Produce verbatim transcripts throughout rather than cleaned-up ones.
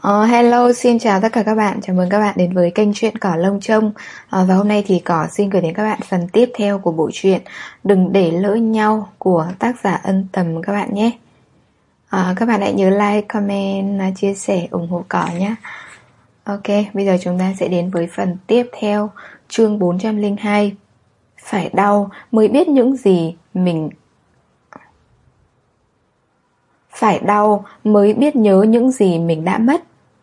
Ờ, hello, xin chào tất cả các bạn, chào mừng các bạn đến với kênh Chuyện Cỏ Lông Trông. Ờ, Và hôm nay thì Cỏ xin gửi đến các bạn phần tiếp theo của bộ truyện Đừng Để Lỡ Nhau của tác giả Ân Tầm các bạn nhé. Ờ, Các bạn hãy nhớ like, comment, chia sẻ, ủng hộ Cỏ nhé. Ok, bây giờ chúng ta sẽ đến với phần tiếp theo, chương bốn trăm lẻ hai. Phải đau mới biết những gì mình Phải đau mới biết nhớ những gì mình đã mất.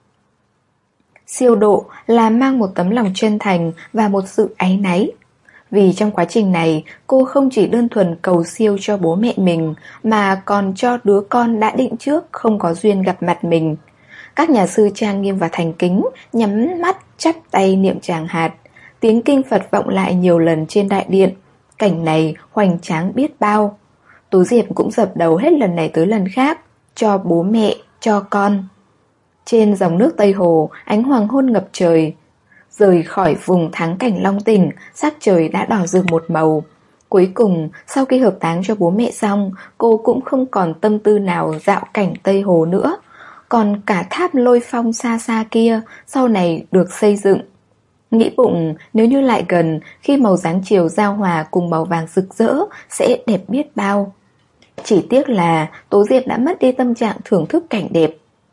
Siêu độ là mang một tấm lòng chân thành và một sự áy náy. Vì trong quá trình này, cô không chỉ đơn thuần cầu siêu cho bố mẹ mình, mà còn cho đứa con đã định trước không có duyên gặp mặt mình. Các nhà sư trang nghiêm và thành kính, nhắm mắt chắp tay niệm tràng hạt. Tiếng kinh Phật vọng lại nhiều lần trên đại điện. Cảnh này hoành tráng biết bao. Tú Diệp cũng dập đầu hết lần này tới lần khác, cho bố mẹ, cho con. Trên dòng nước Tây Hồ, ánh hoàng hôn ngập trời. Rời khỏi vùng thắng cảnh Long Tỉnh, sắc trời đã đỏ rực một màu. Cuối cùng, sau khi hợp táng cho bố mẹ xong, cô cũng không còn tâm tư nào dạo cảnh Tây Hồ nữa. Còn cả tháp Lôi Phong xa xa kia, sau này được xây dựng. Nghĩ bụng, nếu như lại gần, khi màu dáng chiều giao hòa cùng màu vàng rực rỡ, sẽ đẹp biết bao. Chỉ tiếc là Tố Diệp đã mất đi tâm trạng thưởng thức cảnh đẹp.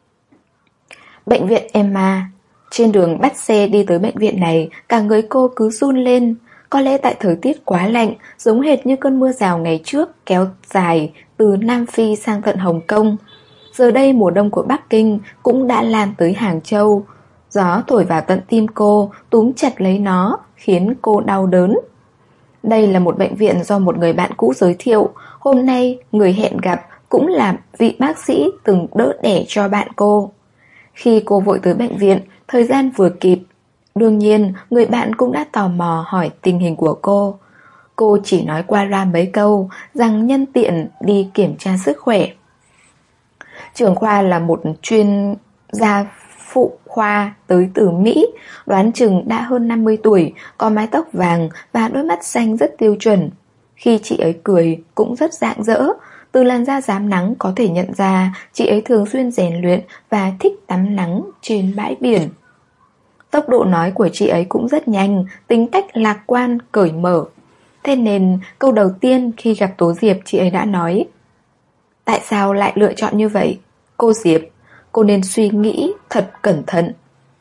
Bệnh viện Emma. Trên đường bắt xe đi tới bệnh viện này, cả người cô cứ run lên. Có lẽ tại thời tiết quá lạnh, giống hệt như cơn mưa rào ngày trước kéo dài từ Nam Phi sang tận Hồng Kông. Giờ đây mùa đông của Bắc Kinh cũng đã lan tới Hàng Châu. Gió thổi vào tận tim cô, túm chặt lấy nó, khiến cô đau đớn. Đây là một bệnh viện do một người bạn cũ giới thiệu. Hôm nay người hẹn gặp cũng là vị bác sĩ từng đỡ đẻ cho bạn cô. Khi cô vội tới bệnh viện, thời gian vừa kịp. Đương nhiên, người bạn cũng đã tò mò hỏi tình hình của cô. Cô chỉ nói qua loa mấy câu rằng nhân tiện đi kiểm tra sức khỏe. Trưởng khoa là một chuyên gia phụ khoa tới từ Mỹ, đoán chừng đã hơn năm mươi tuổi, có mái tóc vàng và đôi mắt xanh rất tiêu chuẩn. Khi chị ấy cười cũng rất rạng rỡ. Từ làn da rám nắng có thể nhận ra chị ấy thường xuyên rèn luyện và thích tắm nắng trên bãi biển. Tốc độ nói của chị ấy cũng rất nhanh, tính cách lạc quan, cởi mở. Thế nên câu đầu tiên khi gặp Tố Diệp, chị ấy đã nói: "Tại sao lại lựa chọn như vậy? Cô Diệp, cô nên suy nghĩ thật cẩn thận."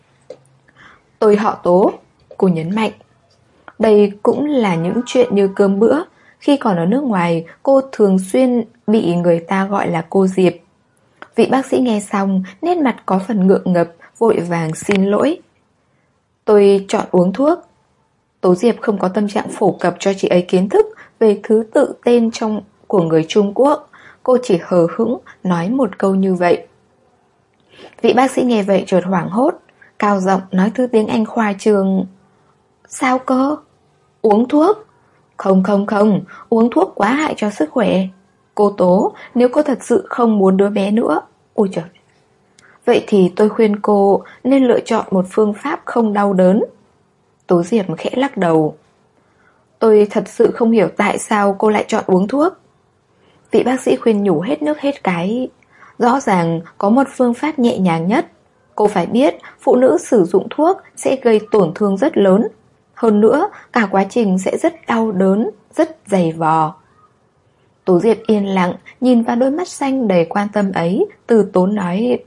"Tôi họ Tố," cô nhấn mạnh. Đây cũng là những chuyện như cơm bữa. Khi còn ở nước ngoài, cô thường xuyên bị người ta gọi là cô Diệp. Vị bác sĩ nghe xong, nét mặt có phần ngượng ngập, vội vàng xin lỗi. "Tôi chọn uống thuốc." Tố Diệp không có tâm trạng phổ cập cho chị ấy kiến thức về thứ tự tên trong của người Trung Quốc. Cô chỉ hờ hững nói một câu như vậy. Vị bác sĩ nghe vậy chợt hoảng hốt, cao giọng nói thứ tiếng Anh khoa trương: "Sao cơ? Uống thuốc? Không không không, uống thuốc quá hại cho sức khỏe. Cô Tố, nếu cô thật sự không muốn đứa bé nữa..." Ôi trời. "Vậy thì tôi khuyên cô nên lựa chọn một phương pháp không đau đớn." Tố Diệp khẽ lắc đầu. "Tôi thật sự không hiểu tại sao cô lại chọn uống thuốc." Vị bác sĩ khuyên nhủ hết nước hết cái. Rõ ràng có một phương pháp nhẹ nhàng nhất. Cô phải biết phụ nữ sử dụng thuốc sẽ gây tổn thương rất lớn. Hơn nữa, cả quá trình sẽ rất đau đớn, rất dày vò. Tố Diệp yên lặng, nhìn vào đôi mắt xanh đầy quan tâm ấy, từ tốn nói: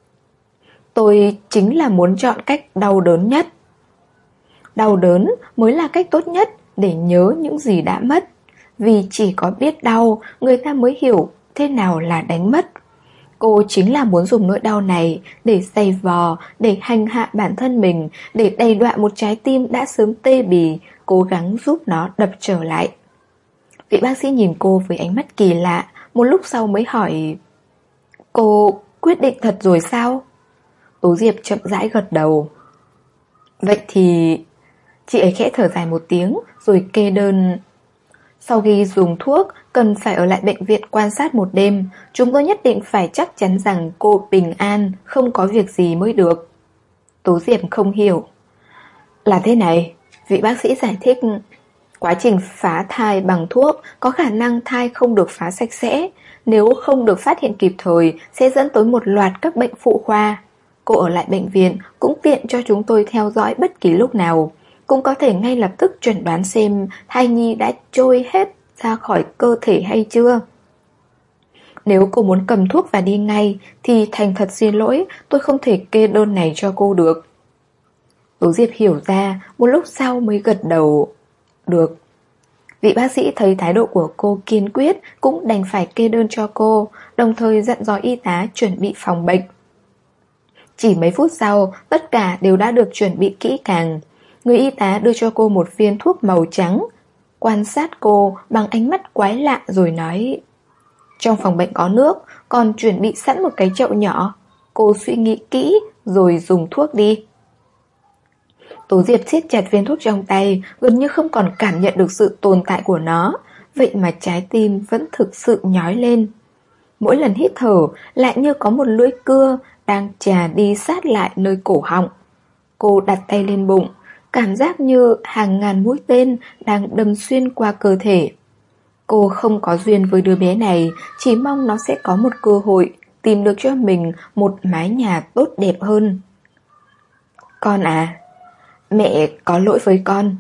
"Tôi chính là muốn chọn cách đau đớn nhất." Đau đớn mới là cách tốt nhất để nhớ những gì đã mất. Vì chỉ có biết đau, người ta mới hiểu thế nào là đánh mất. Cô chính là muốn dùng nỗi đau này để giày vò, để hành hạ bản thân mình, để đầy đọa một trái tim đã sớm tê bì, cố gắng giúp nó đập trở lại. Vị bác sĩ nhìn cô với ánh mắt kỳ lạ, một lúc sau mới hỏi: "Cô quyết định thật rồi sao?" Tố Diệp chậm rãi gật đầu. "Vậy thì..." Chị ấy khẽ thở dài một tiếng rồi kê đơn: "Sau khi dùng thuốc, cần phải ở lại bệnh viện quan sát một đêm. Chúng tôi nhất định phải chắc chắn rằng cô bình an, không có việc gì mới được." Tố Diệp không hiểu. "Là thế này," vị bác sĩ giải thích. "Quá trình phá thai bằng thuốc có khả năng thai không được phá sạch sẽ. Nếu không được phát hiện kịp thời, sẽ dẫn tới một loạt các bệnh phụ khoa. Cô ở lại bệnh viện cũng tiện cho chúng tôi theo dõi bất kỳ lúc nào, cũng có thể ngay lập tức chẩn đoán xem thai nhi đã trôi hết ra khỏi cơ thể hay chưa. Nếu cô muốn cầm thuốc và đi ngay thì thành thật xin lỗi, tôi không thể kê đơn này cho cô được. Tố Diệp hiểu ra, một lúc sau mới gật đầu. Được. Vị bác sĩ thấy thái độ của cô kiên quyết cũng đành phải kê đơn cho cô, đồng thời dặn dò y tá chuẩn bị phòng bệnh. Chỉ mấy phút sau, tất cả đều đã được chuẩn bị kỹ càng. Người y tá đưa cho cô một viên thuốc màu trắng, quan sát cô bằng ánh mắt quái lạ rồi nói: trong phòng bệnh có nước, còn chuẩn bị sẵn một cái chậu nhỏ. Cô suy nghĩ kỹ rồi dùng thuốc đi. Tố Diệp siết chặt viên thuốc trong tay, gần như không còn cảm nhận được sự tồn tại của nó. Vậy mà trái tim vẫn thực sự nhói lên. Mỗi lần hít thở lại như có một lưỡi cưa đang chà đi sát lại nơi cổ họng. Cô đặt tay lên bụng, cảm giác như hàng ngàn mũi tên đang đâm xuyên qua cơ thể. Cô không có duyên với đứa bé này, chỉ mong nó sẽ có một cơ hội tìm được cho mình một mái nhà tốt đẹp hơn. Con à, mẹ có lỗi với con.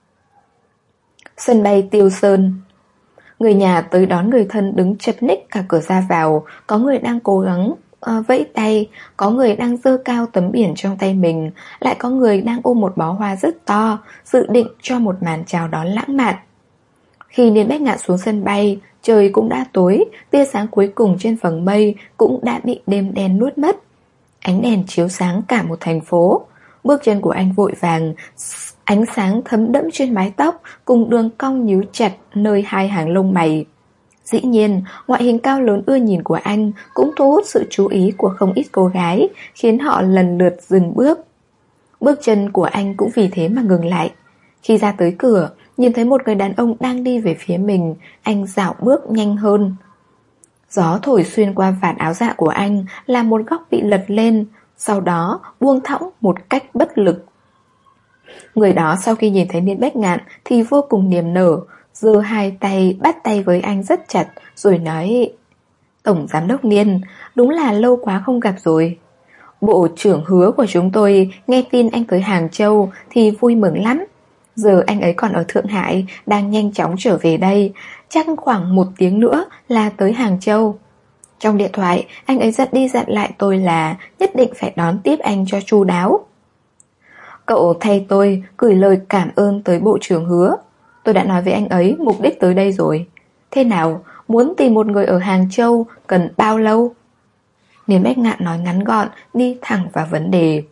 Sân bay Tiêu Sơn. Người nhà tới đón người thân đứng chật ních cả cửa ra vào. Có người đang cố gắng uh, vẫy tay, có người đang giơ cao tấm biển trong tay mình, lại có người đang ôm một bó hoa rất to, dự định cho một màn chào đón lãng mạn. Khi Niên Bách Ngạn xuống sân bay, trời cũng đã tối, tia sáng cuối cùng trên vầng mây cũng đã bị đêm đen nuốt mất. Ánh đèn chiếu sáng cả một thành phố. Bước chân của anh vội vàng, ánh sáng thấm đẫm trên mái tóc cùng đường cong nhíu chặt nơi hai hàng lông mày. Dĩ nhiên, ngoại hình cao lớn ưa nhìn của anh cũng thu hút sự chú ý của không ít cô gái, khiến họ lần lượt dừng bước. Bước chân của anh cũng vì thế mà ngừng lại. Khi ra tới cửa, nhìn thấy một người đàn ông đang đi về phía mình, anh dạo bước nhanh hơn. Gió thổi xuyên qua vạt áo dạ của anh, làm một góc bị lật lên, sau đó buông thõng một cách bất lực. Người đó sau khi nhìn thấy Niên Bách Ngạn thì vô cùng niềm nở, giơ hai tay bắt tay với anh rất chặt, rồi nói: Tổng giám đốc Niên, đúng là lâu quá không gặp rồi. Bộ trưởng Hứa của chúng tôi nghe tin anh tới Hàng Châu thì vui mừng lắm. Giờ anh ấy còn ở Thượng Hải, đang nhanh chóng trở về đây, chắc khoảng một tiếng nữa là tới Hàng Châu. Trong điện thoại, anh ấy dặn đi dặn lại tôi là nhất định phải đón tiếp anh cho chu đáo. Cậu thay tôi gửi lời cảm ơn tới Bộ trưởng Hứa. Tôi đã nói với anh ấy mục đích tới đây rồi. Thế nào, muốn tìm một người ở Hàng Châu cần bao lâu? Niên Bách Ngạn nói ngắn gọn, đi thẳng vào vấn đề.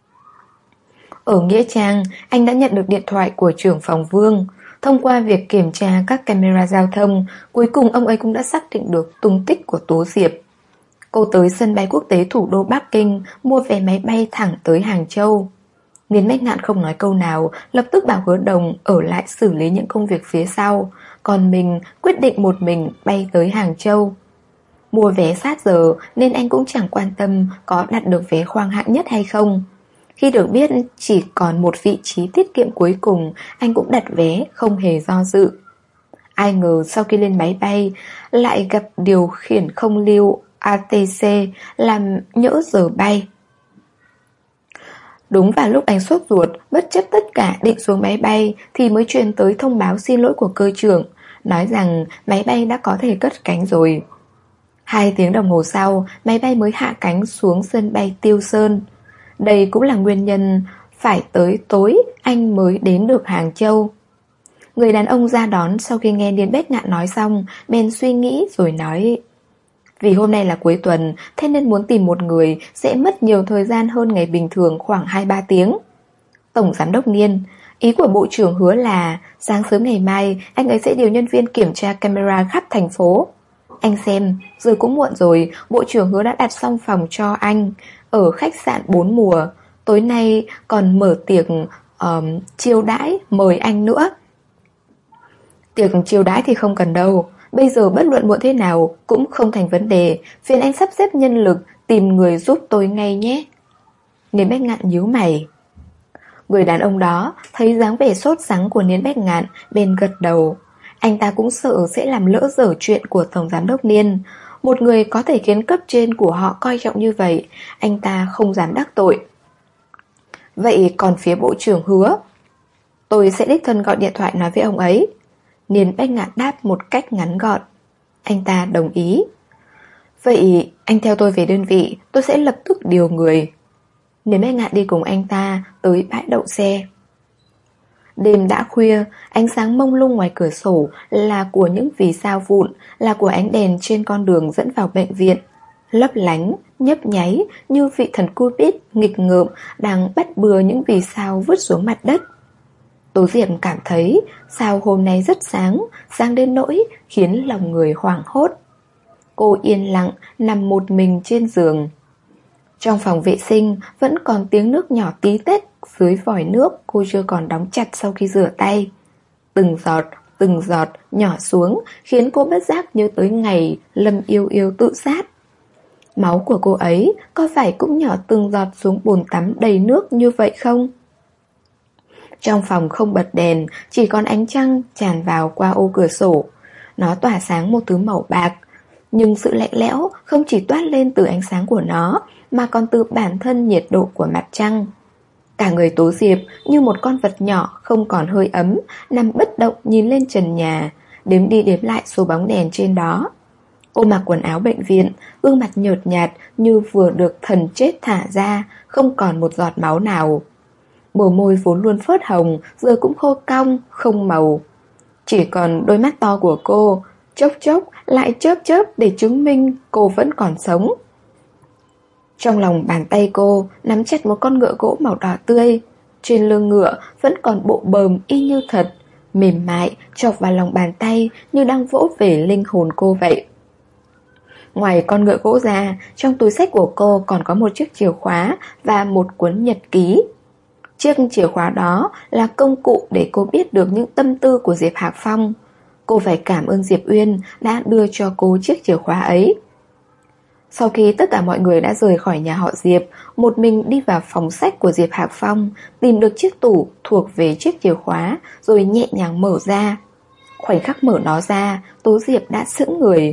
Ở Nghĩa Trang, anh đã nhận được điện thoại của trưởng phòng Vương. Thông qua việc kiểm tra các camera giao thông, cuối cùng ông ấy cũng đã xác định được tung tích của Tố Diệp. Cô tới sân bay quốc tế thủ đô Bắc Kinh, mua vé máy bay thẳng tới Hàng Châu. Niên Bách Ngạn không nói câu nào, lập tức bảo Hứa Đồng ở lại xử lý những công việc phía sau, còn mình quyết định một mình bay tới Hàng Châu. Mua vé sát giờ nên anh cũng chẳng quan tâm có đặt được vé khoang hạng nhất hay không. Khi được biết chỉ còn một vị trí tiết kiệm cuối cùng, anh cũng đặt vé không hề do dự. Ai ngờ sau khi lên máy bay lại gặp điều khiển không lưu a tê xê làm nhỡ giờ bay. Đúng vào lúc anh sốt ruột, bất chấp tất cả định xuống máy bay thì mới truyền tới thông báo xin lỗi của cơ trưởng, nói rằng máy bay đã có thể cất cánh rồi. Hai tiếng đồng hồ sau, máy bay mới hạ cánh xuống sân bay Tiêu Sơn. Đây cũng là nguyên nhân phải tới tối anh mới đến được Hàng Châu. Người đàn ông ra đón sau khi nghe Niên Bách Ngạn nói xong, bèn suy nghĩ rồi nói: Vì hôm nay là cuối tuần, thế nên muốn tìm một người sẽ mất nhiều thời gian hơn ngày bình thường khoảng hai ba tiếng. Tổng giám đốc Niên, ý của Bộ trưởng Hứa là sáng sớm ngày mai anh ấy sẽ điều nhân viên kiểm tra camera khắp thành phố. Anh xem, giờ cũng muộn rồi, Bộ trưởng Hứa đã đặt xong phòng cho anh ở khách sạn bốn mùa. Tối nay còn mở tiệc um, chiêu đãi mời anh nữa. Tiệc chiêu đãi thì không cần đâu. Bây giờ bất luận muộn thế nào cũng không thành vấn đề. Phiền anh sắp xếp nhân lực tìm người giúp tôi ngay nhé. Niên Bách Ngạn nhíu mày. Người đàn ông đó thấy dáng vẻ sốt sắng của Niên Bách Ngạn, bèn gật đầu. Anh ta cũng sợ sẽ làm lỡ dở chuyện của Tổng giám đốc Niên. một người có thể khiến cấp trên của họ coi trọng như vậy, anh ta không dám đắc tội. Vậy còn phía bộ trưởng Hứa? Tôi sẽ đích thân gọi điện thoại nói với ông ấy. Niên Bách Ngạn đáp một cách ngắn gọn. Anh ta đồng ý. Vậy anh theo tôi về đơn vị, tôi sẽ lập tức điều người. Niên Bách Ngạn đi cùng anh ta tới bãi đậu xe. Đêm đã khuya, ánh sáng mông lung ngoài cửa sổ là của những vì sao vụn, là của ánh đèn trên con đường dẫn vào bệnh viện. Lấp lánh, nhấp nháy như vị thần Cupid nghịch ngợm đang bắt bừa những vì sao vứt xuống mặt đất. Tố Diệp cảm thấy sao hôm nay rất sáng, sáng đến nỗi khiến lòng người hoảng hốt. Cô yên lặng nằm một mình trên giường. Trong phòng vệ sinh vẫn còn tiếng nước nhỏ tí tách dưới vòi nước cô chưa còn đóng chặt sau khi rửa tay. Từng giọt, từng giọt nhỏ xuống khiến cô bất giác nhớ tới ngày Lâm Yêu Yêu tự sát. Máu của cô ấy có phải cũng nhỏ từng giọt xuống bồn tắm đầy nước như vậy không? Trong phòng không bật đèn, chỉ còn ánh trăng tràn vào qua ô cửa sổ. Nó tỏa sáng một thứ màu bạc, nhưng sự lạnh lẽo không chỉ toát lên từ ánh sáng của nó, mà còn từ bản thân nhiệt độ của mặt trăng. Cả người Tố Diệp như một con vật nhỏ không còn hơi ấm, nằm bất động nhìn lên trần nhà, đếm đi đếm lại số bóng đèn trên đó. Cô mặc quần áo bệnh viện, gương mặt nhợt nhạt như vừa được thần chết thả ra, không còn một giọt máu nào. Bờ môi vốn luôn phớt hồng, giờ cũng khô cong, không màu. Chỉ còn đôi mắt to của cô, chốc chốc lại chớp chớp để chứng minh cô vẫn còn sống. Trong lòng bàn tay cô nắm chặt một con ngựa gỗ màu đỏ tươi. Trên lưng ngựa vẫn còn bộ bờm y như thật, mềm mại chọc vào lòng bàn tay như đang vỗ về linh hồn cô vậy. Ngoài con ngựa gỗ ra, trong túi xách của cô còn có một chiếc chìa khóa và một cuốn nhật ký. Chiếc chìa khóa đó là công cụ để cô biết được những tâm tư của Diệp Hạc Phong. Cô phải cảm ơn Diệp Uyên đã đưa cho cô chiếc chìa khóa ấy. Sau khi tất cả mọi người đã rời khỏi nhà họ Diệp, một mình đi vào phòng sách của Diệp Hạc Phong, tìm được chiếc tủ thuộc về chiếc chìa khóa, rồi nhẹ nhàng mở ra. Khoảnh khắc mở nó ra, Tố Diệp đã sững người.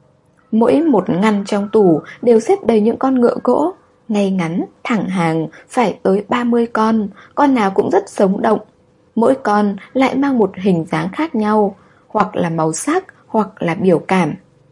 Mỗi một ngăn trong tủ đều xếp đầy những con ngựa gỗ, ngay ngắn, thẳng hàng, phải tới ba mươi con, con nào cũng rất sống động. Mỗi con lại mang một hình dáng khác nhau, hoặc là màu sắc, hoặc là biểu cảm.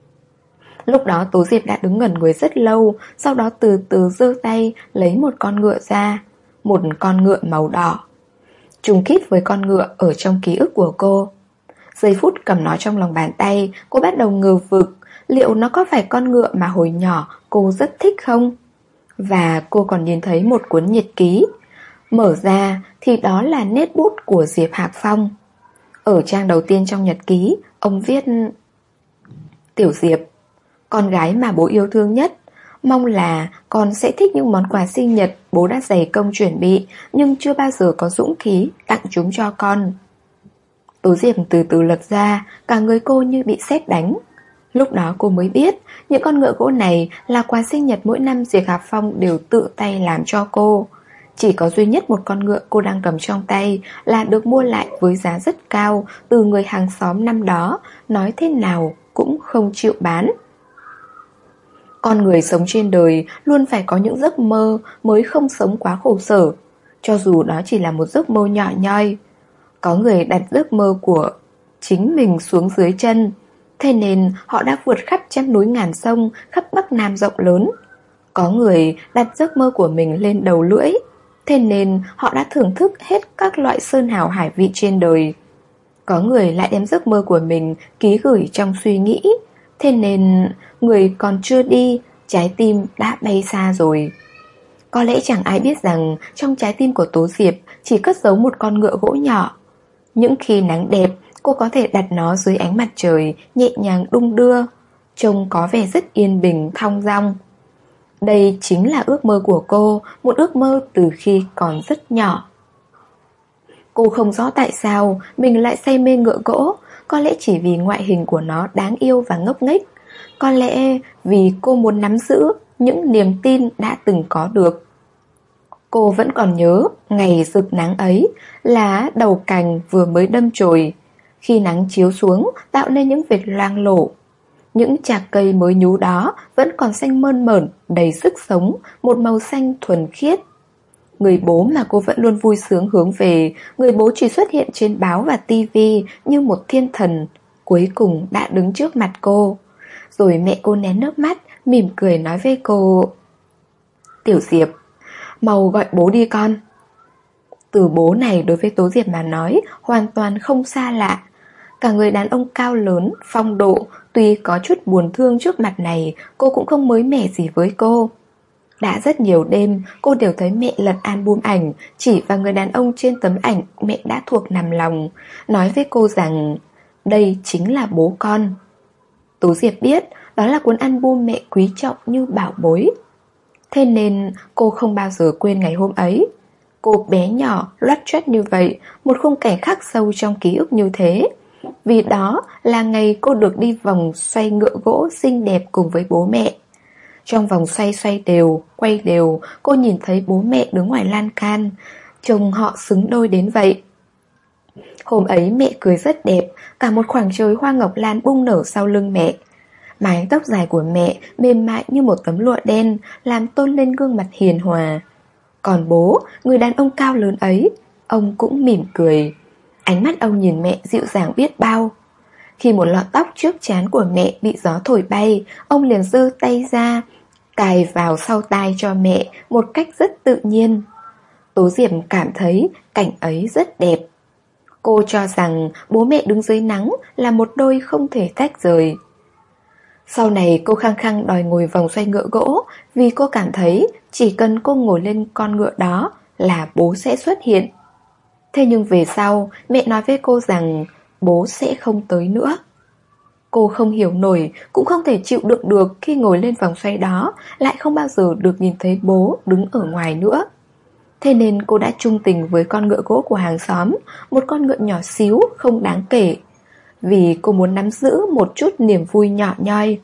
Lúc đó Tố Diệp đã đứng ngẩn người rất lâu, sau đó từ từ giơ tay lấy một con ngựa ra, một con ngựa màu đỏ. Trùng khít với con ngựa ở trong ký ức của cô. Giây phút cầm nó trong lòng bàn tay, cô bắt đầu ngờ vực, liệu nó có phải con ngựa mà hồi nhỏ cô rất thích không? Và cô còn nhìn thấy một cuốn nhật ký. Mở ra thì đó là nét bút của Diệp Hạc Phong. Ở trang đầu tiên trong nhật ký, ông viết: Tiểu Diệp, con gái mà bố yêu thương nhất, mong là con sẽ thích những món quà sinh nhật bố đã dày công chuẩn bị, nhưng chưa bao giờ có dũng khí tặng chúng cho con. Tố Diệp từ từ lật ra, cả người cô như bị sét đánh. Lúc đó cô mới biết những con ngựa gỗ này là quà sinh nhật mỗi năm Diệp Hạc Phong đều tự tay làm cho cô. Chỉ có duy nhất một con ngựa cô đang cầm trong tay là được mua lại với giá rất cao từ người hàng xóm năm đó, nói thế nào cũng không chịu bán. Con người sống trên đời luôn phải có những giấc mơ mới không sống quá khổ sở, cho dù đó chỉ là một giấc mơ nhỏ nhoi. Có người đặt giấc mơ của chính mình xuống dưới chân, thế nên họ đã vượt khắp trăm núi ngàn sông, khắp Bắc Nam rộng lớn. Có người đặt giấc mơ của mình lên đầu lưỡi, thế nên họ đã thưởng thức hết các loại sơn hào hải vị trên đời. Có người lại đem giấc mơ của mình ký gửi trong suy nghĩ, thế nên người còn chưa đi, trái tim đã bay xa rồi. Có lẽ chẳng ai biết rằng trong trái tim của Tố Diệp chỉ cất giấu một con ngựa gỗ nhỏ. Những khi nắng đẹp, cô có thể đặt nó dưới ánh mặt trời, nhẹ nhàng đung đưa, trông có vẻ rất yên bình, thong dong. Đây chính là ước mơ của cô, một ước mơ từ khi còn rất nhỏ. Cô không rõ tại sao mình lại say mê ngựa gỗ. Có lẽ chỉ vì ngoại hình của nó đáng yêu và ngốc nghếch. Có lẽ vì cô muốn nắm giữ những niềm tin đã từng có được. Cô vẫn còn nhớ ngày rực nắng ấy, lá đầu cành vừa mới đâm chồi. Khi nắng chiếu xuống tạo nên những vệt loang lổ. Những chạc cây mới nhú đó vẫn còn xanh mơn mởn, đầy sức sống, một màu xanh thuần khiết. Người bố mà cô vẫn luôn vui sướng hướng về, người bố chỉ xuất hiện trên báo và tivi như một thiên thần, cuối cùng đã đứng trước mặt cô. Rồi mẹ cô nén nước mắt, mỉm cười nói với cô: "Tiểu Diệp, mau gọi bố đi con." Từ bố này đối với Tố Diệp mà nói hoàn toàn không xa lạ. Cả người đàn ông cao lớn, phong độ, tuy có chút buồn thương trước mặt này, cô cũng không mới mẻ gì với cô. Đã rất nhiều đêm, cô đều thấy mẹ lật album ảnh, chỉ vào người đàn ông trên tấm ảnh mẹ đã thuộc nằm lòng, nói với cô rằng đây chính là bố con. Tố Diệp biết đó là cuốn album mẹ quý trọng như bảo bối. Thế nên cô không bao giờ quên ngày hôm ấy. Cô bé nhỏ, loắt choắt như vậy, một khung cảnh khắc sâu trong ký ức như thế. Vì đó là ngày cô được đi vòng xoay ngựa gỗ xinh đẹp cùng với bố mẹ. Trong vòng xoay xoay đều, quay đều, cô nhìn thấy bố mẹ đứng ngoài lan can. Trông họ xứng đôi đến vậy. Hôm ấy mẹ cười rất đẹp, cả một khoảng trời hoa ngọc lan bung nở sau lưng mẹ. Mái tóc dài của mẹ mềm mại như một tấm lụa đen, làm tôn lên gương mặt hiền hòa. Còn bố, người đàn ông cao lớn ấy, ông cũng mỉm cười. Ánh mắt ông nhìn mẹ dịu dàng biết bao. Khi một lọn tóc trước trán của mẹ bị gió thổi bay, ông liền giơ tay ra, cài vào sau tai cho mẹ một cách rất tự nhiên. Tố Diệp cảm thấy cảnh ấy rất đẹp. Cô cho rằng bố mẹ đứng dưới nắng là một đôi không thể tách rời. Sau này cô khăng khăng đòi ngồi vòng xoay ngựa gỗ, vì cô cảm thấy chỉ cần cô ngồi lên con ngựa đó là bố sẽ xuất hiện. Thế nhưng về sau, mẹ nói với cô rằng bố sẽ không tới nữa. Cô không hiểu nổi, cũng không thể chịu đựng được khi ngồi lên vòng xoay đó, lại không bao giờ được nhìn thấy bố đứng ở ngoài nữa. Thế nên cô đã chung tình với con ngựa gỗ của hàng xóm, một con ngựa nhỏ xíu, không đáng kể. Vì cô muốn nắm giữ một chút niềm vui nhỏ nhoi.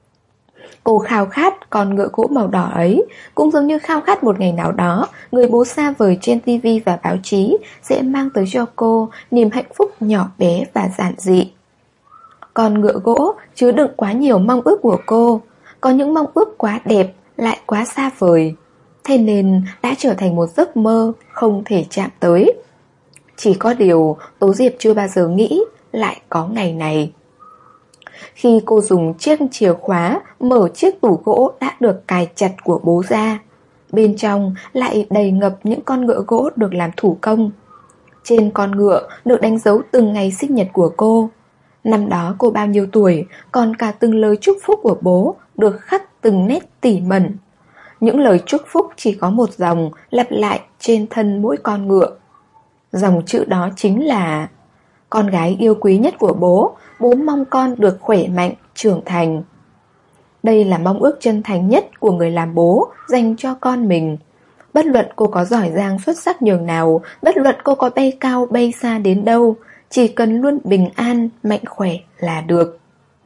Cô khao khát con ngựa gỗ màu đỏ ấy, cũng giống như khao khát một ngày nào đó người bố xa vời trên tivi và báo chí sẽ mang tới cho cô niềm hạnh phúc nhỏ bé và giản dị. Con ngựa gỗ chứa đựng quá nhiều mong ước của cô, có những mong ước quá đẹp lại quá xa vời, thế nên đã trở thành một giấc mơ không thể chạm tới. Chỉ có điều Tố Diệp chưa bao giờ nghĩ lại có ngày này. Khi cô dùng chiếc chìa khóa mở chiếc tủ gỗ đã được cài chặt của bố ra, bên trong lại đầy ngập những con ngựa gỗ được làm thủ công. Trên con ngựa được đánh dấu từng ngày sinh nhật của cô. Năm đó cô bao nhiêu tuổi, còn cả từng lời chúc phúc của bố được khắc từng nét tỉ mẩn. Những lời chúc phúc chỉ có một dòng lặp lại trên thân mỗi con ngựa. Dòng chữ đó chính là: con gái yêu quý nhất của bố, bố mong con được khỏe mạnh, trưởng thành. Đây là mong ước chân thành nhất của người làm bố dành cho con mình. Bất luận cô có giỏi giang xuất sắc nhường nào, bất luận cô có bay cao bay xa đến đâu, chỉ cần luôn bình an, mạnh khỏe là được.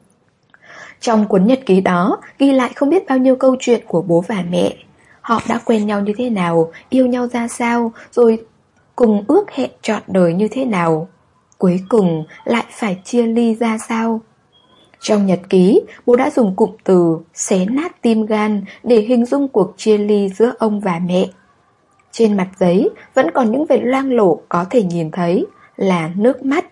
Trong cuốn nhật ký đó ghi lại không biết bao nhiêu câu chuyện của bố và mẹ. Họ đã quen nhau như thế nào, yêu nhau ra sao, rồi cùng ước hẹn trọn đời như thế nào, cuối cùng lại phải chia ly ra sao. Trong nhật ký, bố đã dùng cụm từ xé nát tim gan để hình dung cuộc chia ly giữa ông và mẹ. Trên mặt giấy vẫn còn những vệt loang lổ có thể nhìn thấy là nước mắt.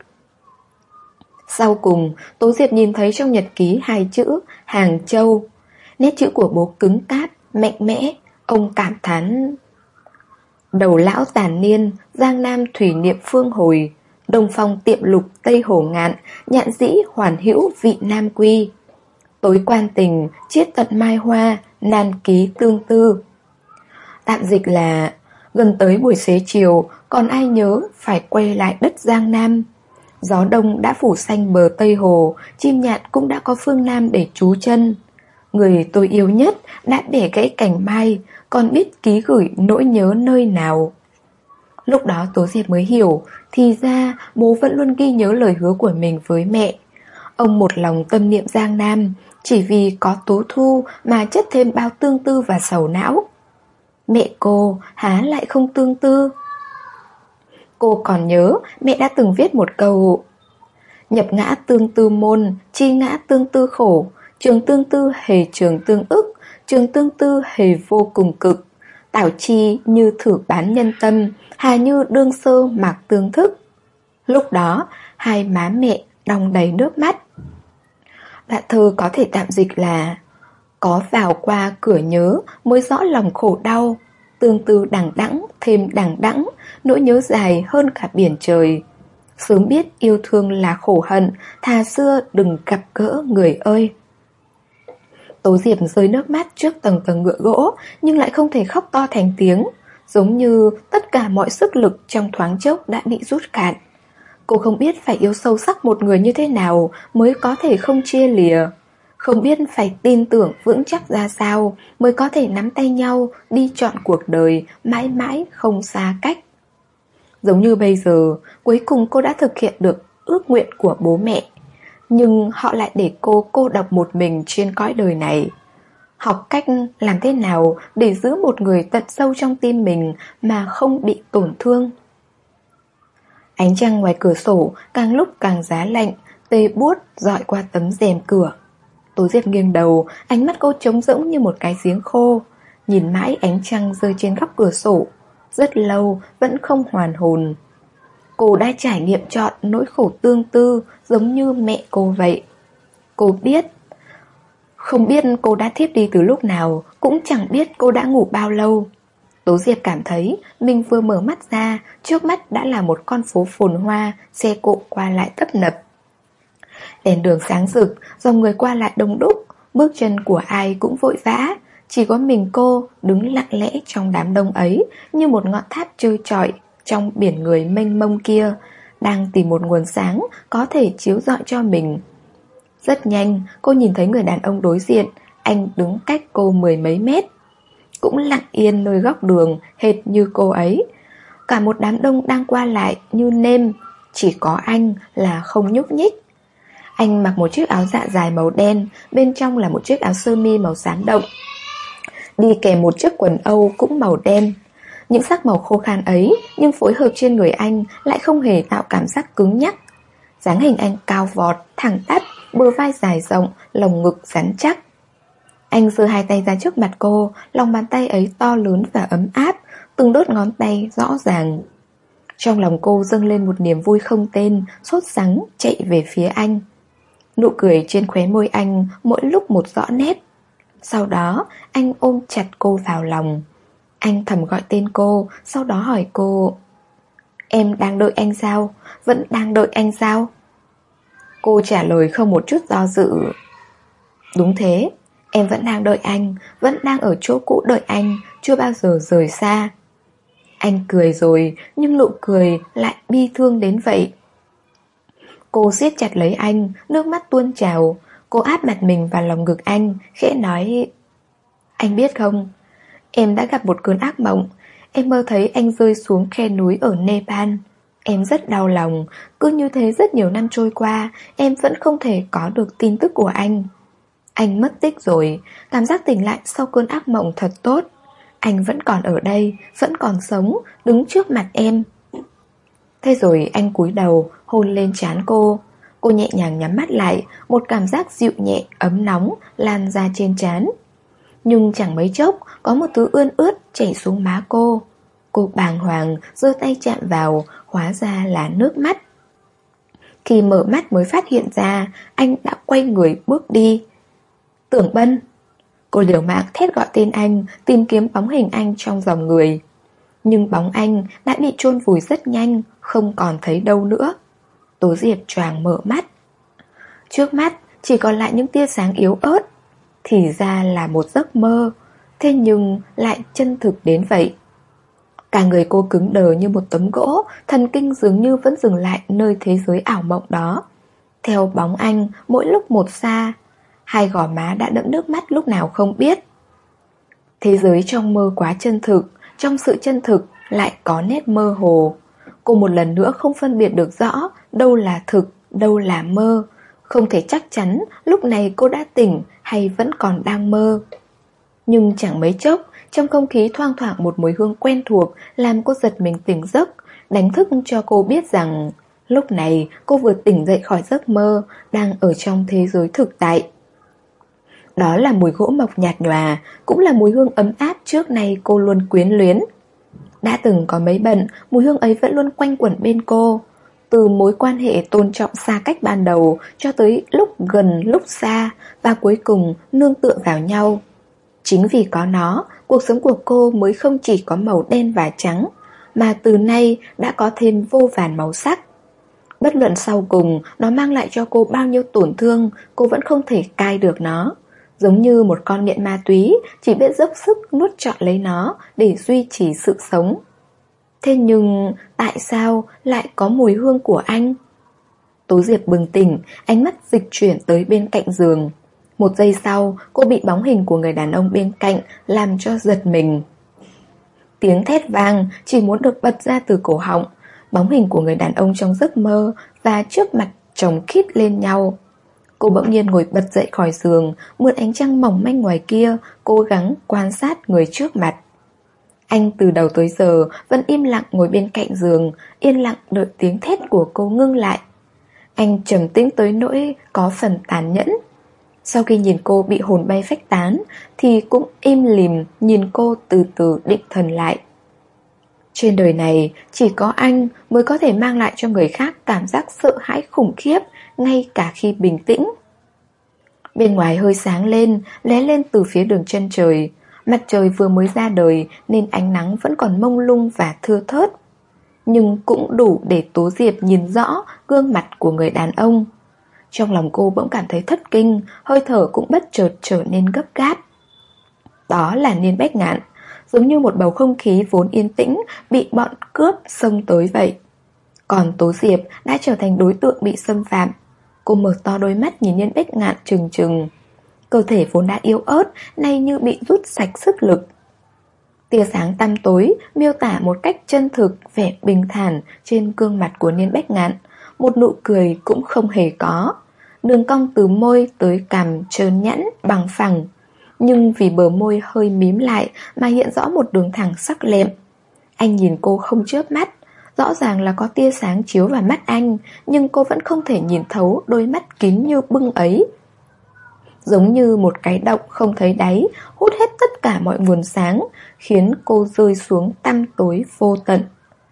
Sau cùng, Tố Diệp nhìn thấy trong nhật ký hai chữ Hàng Châu. Nét chữ của bố cứng cáp, mạnh mẽ. Ông cảm thán: đầu lão tàn niên, giang nam thủy niệm phương hồi, đông phong tiệm lục tây hổ ngạn, nhạn dĩ hoàn hữu vị nam quy. Tối quan tình, chiết tận mai hoa, nan ký tương tư. Tạm dịch là: gần tới buổi xế chiều, còn ai nhớ phải quay lại đất Giang Nam. Gió đông đã phủ xanh bờ Tây Hồ, chim nhạn cũng đã có phương Nam để trú chân. Người tôi yêu nhất đã để gãy cành mai, còn biết ký gửi nỗi nhớ nơi nào. Lúc đó Tố Diệp mới hiểu, thì ra bố vẫn luôn ghi nhớ lời hứa của mình với mẹ. Ông một lòng tâm niệm Giang Nam, chỉ vì có Tố Thu mà chất thêm bao tương tư và sầu não. Mẹ cô há lại không tương tư. Cô còn nhớ mẹ đã từng viết một câu: nhập ngã tương tư môn, chi ngã tương tư khổ, Trường tương tư hề trường tương ức, trường tương tư hề vô cùng cực. Tảo chi như thử bán nhân tâm, hà như đương sơ mạc tương thức. Lúc đó, hai má mẹ đong đầy nước mắt. Đoạn thơ có thể tạm dịch là: có vào qua cửa nhớ mới rõ lòng khổ đau, tương tư đằng đẵng thêm đằng đẵng, nỗi nhớ dài hơn cả biển trời. Sớm biết yêu thương là khổ hận, thà xưa đừng gặp gỡ người ơi. Tố Diệp rơi nước mắt trước tầng tầng ngựa gỗ, nhưng lại không thể khóc to thành tiếng, giống như tất cả mọi sức lực trong thoáng chốc đã bị rút cạn. Cô không biết phải yêu sâu sắc một người như thế nào mới có thể không chia lìa, không biết phải tin tưởng vững chắc ra sao mới có thể nắm tay nhau đi trọn cuộc đời mãi mãi không xa cách. Giống như bây giờ, cuối cùng cô đã thực hiện được ước nguyện của bố mẹ, nhưng họ lại để cô cô độc một mình trên cõi đời này. Học cách làm thế nào để giữ một người tận sâu trong tim mình mà không bị tổn thương. Ánh trăng ngoài cửa sổ càng lúc càng giá lạnh, tê buốt dọi qua tấm rèm cửa. Tố Diệp nghiêng đầu, ánh mắt cô trống rỗng như một cái giếng khô, nhìn mãi ánh trăng rơi trên góc cửa sổ, rất lâu vẫn không hoàn hồn. Cô đã trải nghiệm trọn nỗi khổ tương tư giống như mẹ cô vậy. Cô biết, không biết cô đã thiếp đi từ lúc nào, cũng chẳng biết cô đã ngủ bao lâu. Tố Diệp cảm thấy mình vừa mở mắt ra, trước mắt đã là một con phố phồn hoa, xe cộ qua lại tấp nập. Đèn đường sáng rực, dòng người qua lại đông đúc, bước chân của ai cũng vội vã. Chỉ có mình cô đứng lặng lẽ trong đám đông ấy, như một ngọn tháp trơ trọi trong biển người mênh mông kia, đang tìm một nguồn sáng có thể chiếu rọi cho mình. Rất nhanh, cô nhìn thấy người đàn ông đối diện, anh đứng cách cô mười mấy mét, cũng lặng yên nơi góc đường hệt như cô ấy. Cả một đám đông đang qua lại như nêm, chỉ có anh là không nhúc nhích. Anh mặc một chiếc áo dạ dài màu đen, bên trong là một chiếc áo sơ mi màu xám đậm, đi kèm một chiếc quần Âu cũng màu đen. Những sắc màu khô khan ấy nhưng phối hợp trên người anh lại không hề tạo cảm giác cứng nhắc. Dáng hình anh cao vọt, thẳng tắp, bờ vai dài rộng, lồng ngực rắn chắc. Anh giơ hai tay ra trước mặt cô, lòng bàn tay ấy to lớn và ấm áp, từng đốt ngón tay rõ ràng. Trong lòng cô dâng lên một niềm vui không tên, sốt sắng chạy về phía anh. Nụ cười trên khóe môi anh mỗi lúc một rõ nét. Sau đó anh ôm chặt cô vào lòng. Anh thầm gọi tên cô, sau đó hỏi cô: em đang đợi anh sao? Vẫn đang đợi anh sao? Cô trả lời không một chút do dự: đúng thế, em vẫn đang đợi anh, vẫn đang ở chỗ cũ đợi anh, chưa bao giờ rời xa. Anh cười rồi, nhưng nụ cười lại bi thương đến vậy. Cô siết chặt lấy anh, nước mắt tuôn trào. Cô áp mặt mình vào lòng ngực anh, khẽ nói: anh biết không, em đã gặp một cơn ác mộng. Em mơ thấy anh rơi xuống khe núi ở Nepal. Em rất đau lòng, cứ như thế rất nhiều năm trôi qua, em vẫn không thể có được tin tức của anh. Anh mất tích rồi, cảm giác tỉnh lại sau cơn ác mộng thật tốt. Anh vẫn còn ở đây, vẫn còn sống, đứng trước mặt em. Thế rồi anh cúi đầu, hôn lên trán cô. Cô nhẹ nhàng nhắm mắt lại, một cảm giác dịu nhẹ, ấm nóng lan ra trên trán. Nhưng chẳng mấy chốc, có một thứ ươn ướt chảy xuống má cô. Cô bàng hoàng, giơ tay chạm vào, hóa ra là nước mắt. Khi mở mắt mới phát hiện ra, anh đã quay người bước đi. Tưởng Bân. Cô liều mạng thét gọi tên anh, tìm kiếm bóng hình anh trong dòng người. Nhưng bóng anh đã bị chôn vùi rất nhanh, không còn thấy đâu nữa. Tố Diệp choàng mở mắt. Trước mắt chỉ còn lại những tia sáng yếu ớt. Thì ra là một giấc mơ, thế nhưng lại chân thực đến vậy. Cả người cô cứng đờ như một tấm gỗ, thần kinh dường như vẫn dừng lại nơi thế giới ảo mộng đó. Theo bóng anh mỗi lúc một xa, hai gò má đã đẫm nước mắt lúc nào không biết. Thế giới trong mơ quá chân thực, trong sự chân thực lại có nét mơ hồ. Cô một lần nữa không phân biệt được rõ đâu là thực, đâu là mơ. Không thể chắc chắn lúc này cô đã tỉnh hay vẫn còn đang mơ. Nhưng chẳng mấy chốc, trong không khí thoang thoảng một mùi hương quen thuộc làm cô giật mình tỉnh giấc, đánh thức cho cô biết rằng lúc này cô vừa tỉnh dậy khỏi giấc mơ, đang ở trong thế giới thực tại. Đó là mùi gỗ mộc nhạt nhòa, cũng là mùi hương ấm áp trước nay cô luôn quyến luyến. Đã từng có mấy bận, mùi hương ấy vẫn luôn quanh quẩn bên cô. Từ mối quan hệ tôn trọng xa cách ban đầu cho tới lúc gần lúc xa, và cuối cùng nương tựa vào nhau. Chính vì có nó, cuộc sống của cô mới không chỉ có màu đen và trắng, mà từ nay đã có thêm vô vàn màu sắc. Bất luận sau cùng nó mang lại cho cô bao nhiêu tổn thương, cô vẫn không thể cai được nó. Giống như một con nghiện ma túy, chỉ biết dốc sức nuốt trọn lấy nó để duy trì sự sống. Thế nhưng tại sao lại có mùi hương của anh? Tố Diệp bừng tỉnh, ánh mắt dịch chuyển tới bên cạnh giường. Một giây sau, cô bị bóng hình của người đàn ông bên cạnh làm cho giật mình. Tiếng thét vang chỉ muốn được bật ra từ cổ họng. Bóng hình của người đàn ông trong giấc mơ và trước mặt chồng khít lên nhau. Cô bỗng nhiên ngồi bật dậy khỏi giường, mượn ánh trăng mỏng manh ngoài kia, cố gắng quan sát người trước mặt. Anh từ đầu tới giờ vẫn im lặng ngồi bên cạnh giường, yên lặng đợi tiếng thét của cô ngưng lại. Anh trầm tĩnh tới nỗi có phần tàn nhẫn. Sau khi nhìn cô bị hồn bay phách tán thì cũng im lìm nhìn cô từ từ định thần lại. Trên đời này chỉ có anh mới có thể mang lại cho người khác cảm giác sợ hãi khủng khiếp ngay cả khi bình tĩnh. Bên ngoài hơi sáng lên, lóe lên từ phía đường chân trời. Mặt trời vừa mới ra đời nên ánh nắng vẫn còn mông lung và thưa thớt, nhưng cũng đủ để Tố Diệp nhìn rõ gương mặt của người đàn ông. Trong lòng cô bỗng cảm thấy thất kinh, hơi thở cũng bất chợt trở nên gấp gáp. Đó là Niên Bách Ngạn, giống như một bầu không khí vốn yên tĩnh bị bọn cướp xông tới vậy. Còn Tố Diệp đã trở thành đối tượng bị xâm phạm. Cô mở to đôi mắt nhìn Niên Bách Ngạn trừng trừng. Cơ thể vốn đã yếu ớt nay như bị rút sạch sức lực. Tia sáng tăm tối miêu tả một cách chân thực vẻ bình thản trên gương mặt của Niên Bách Ngạn. Một nụ cười cũng không hề có. Đường cong từ môi tới cằm trơn nhẵn bằng phẳng, nhưng vì bờ môi hơi mím lại mà hiện rõ một đường thẳng sắc lẹm. Anh nhìn cô không chớp mắt. Rõ ràng là có tia sáng chiếu vào mắt anh, nhưng cô vẫn không thể nhìn thấu đôi mắt kín như bưng ấy. Giống như một cái động không thấy đáy, hút hết tất cả mọi nguồn sáng, khiến cô rơi xuống tăm tối vô tận.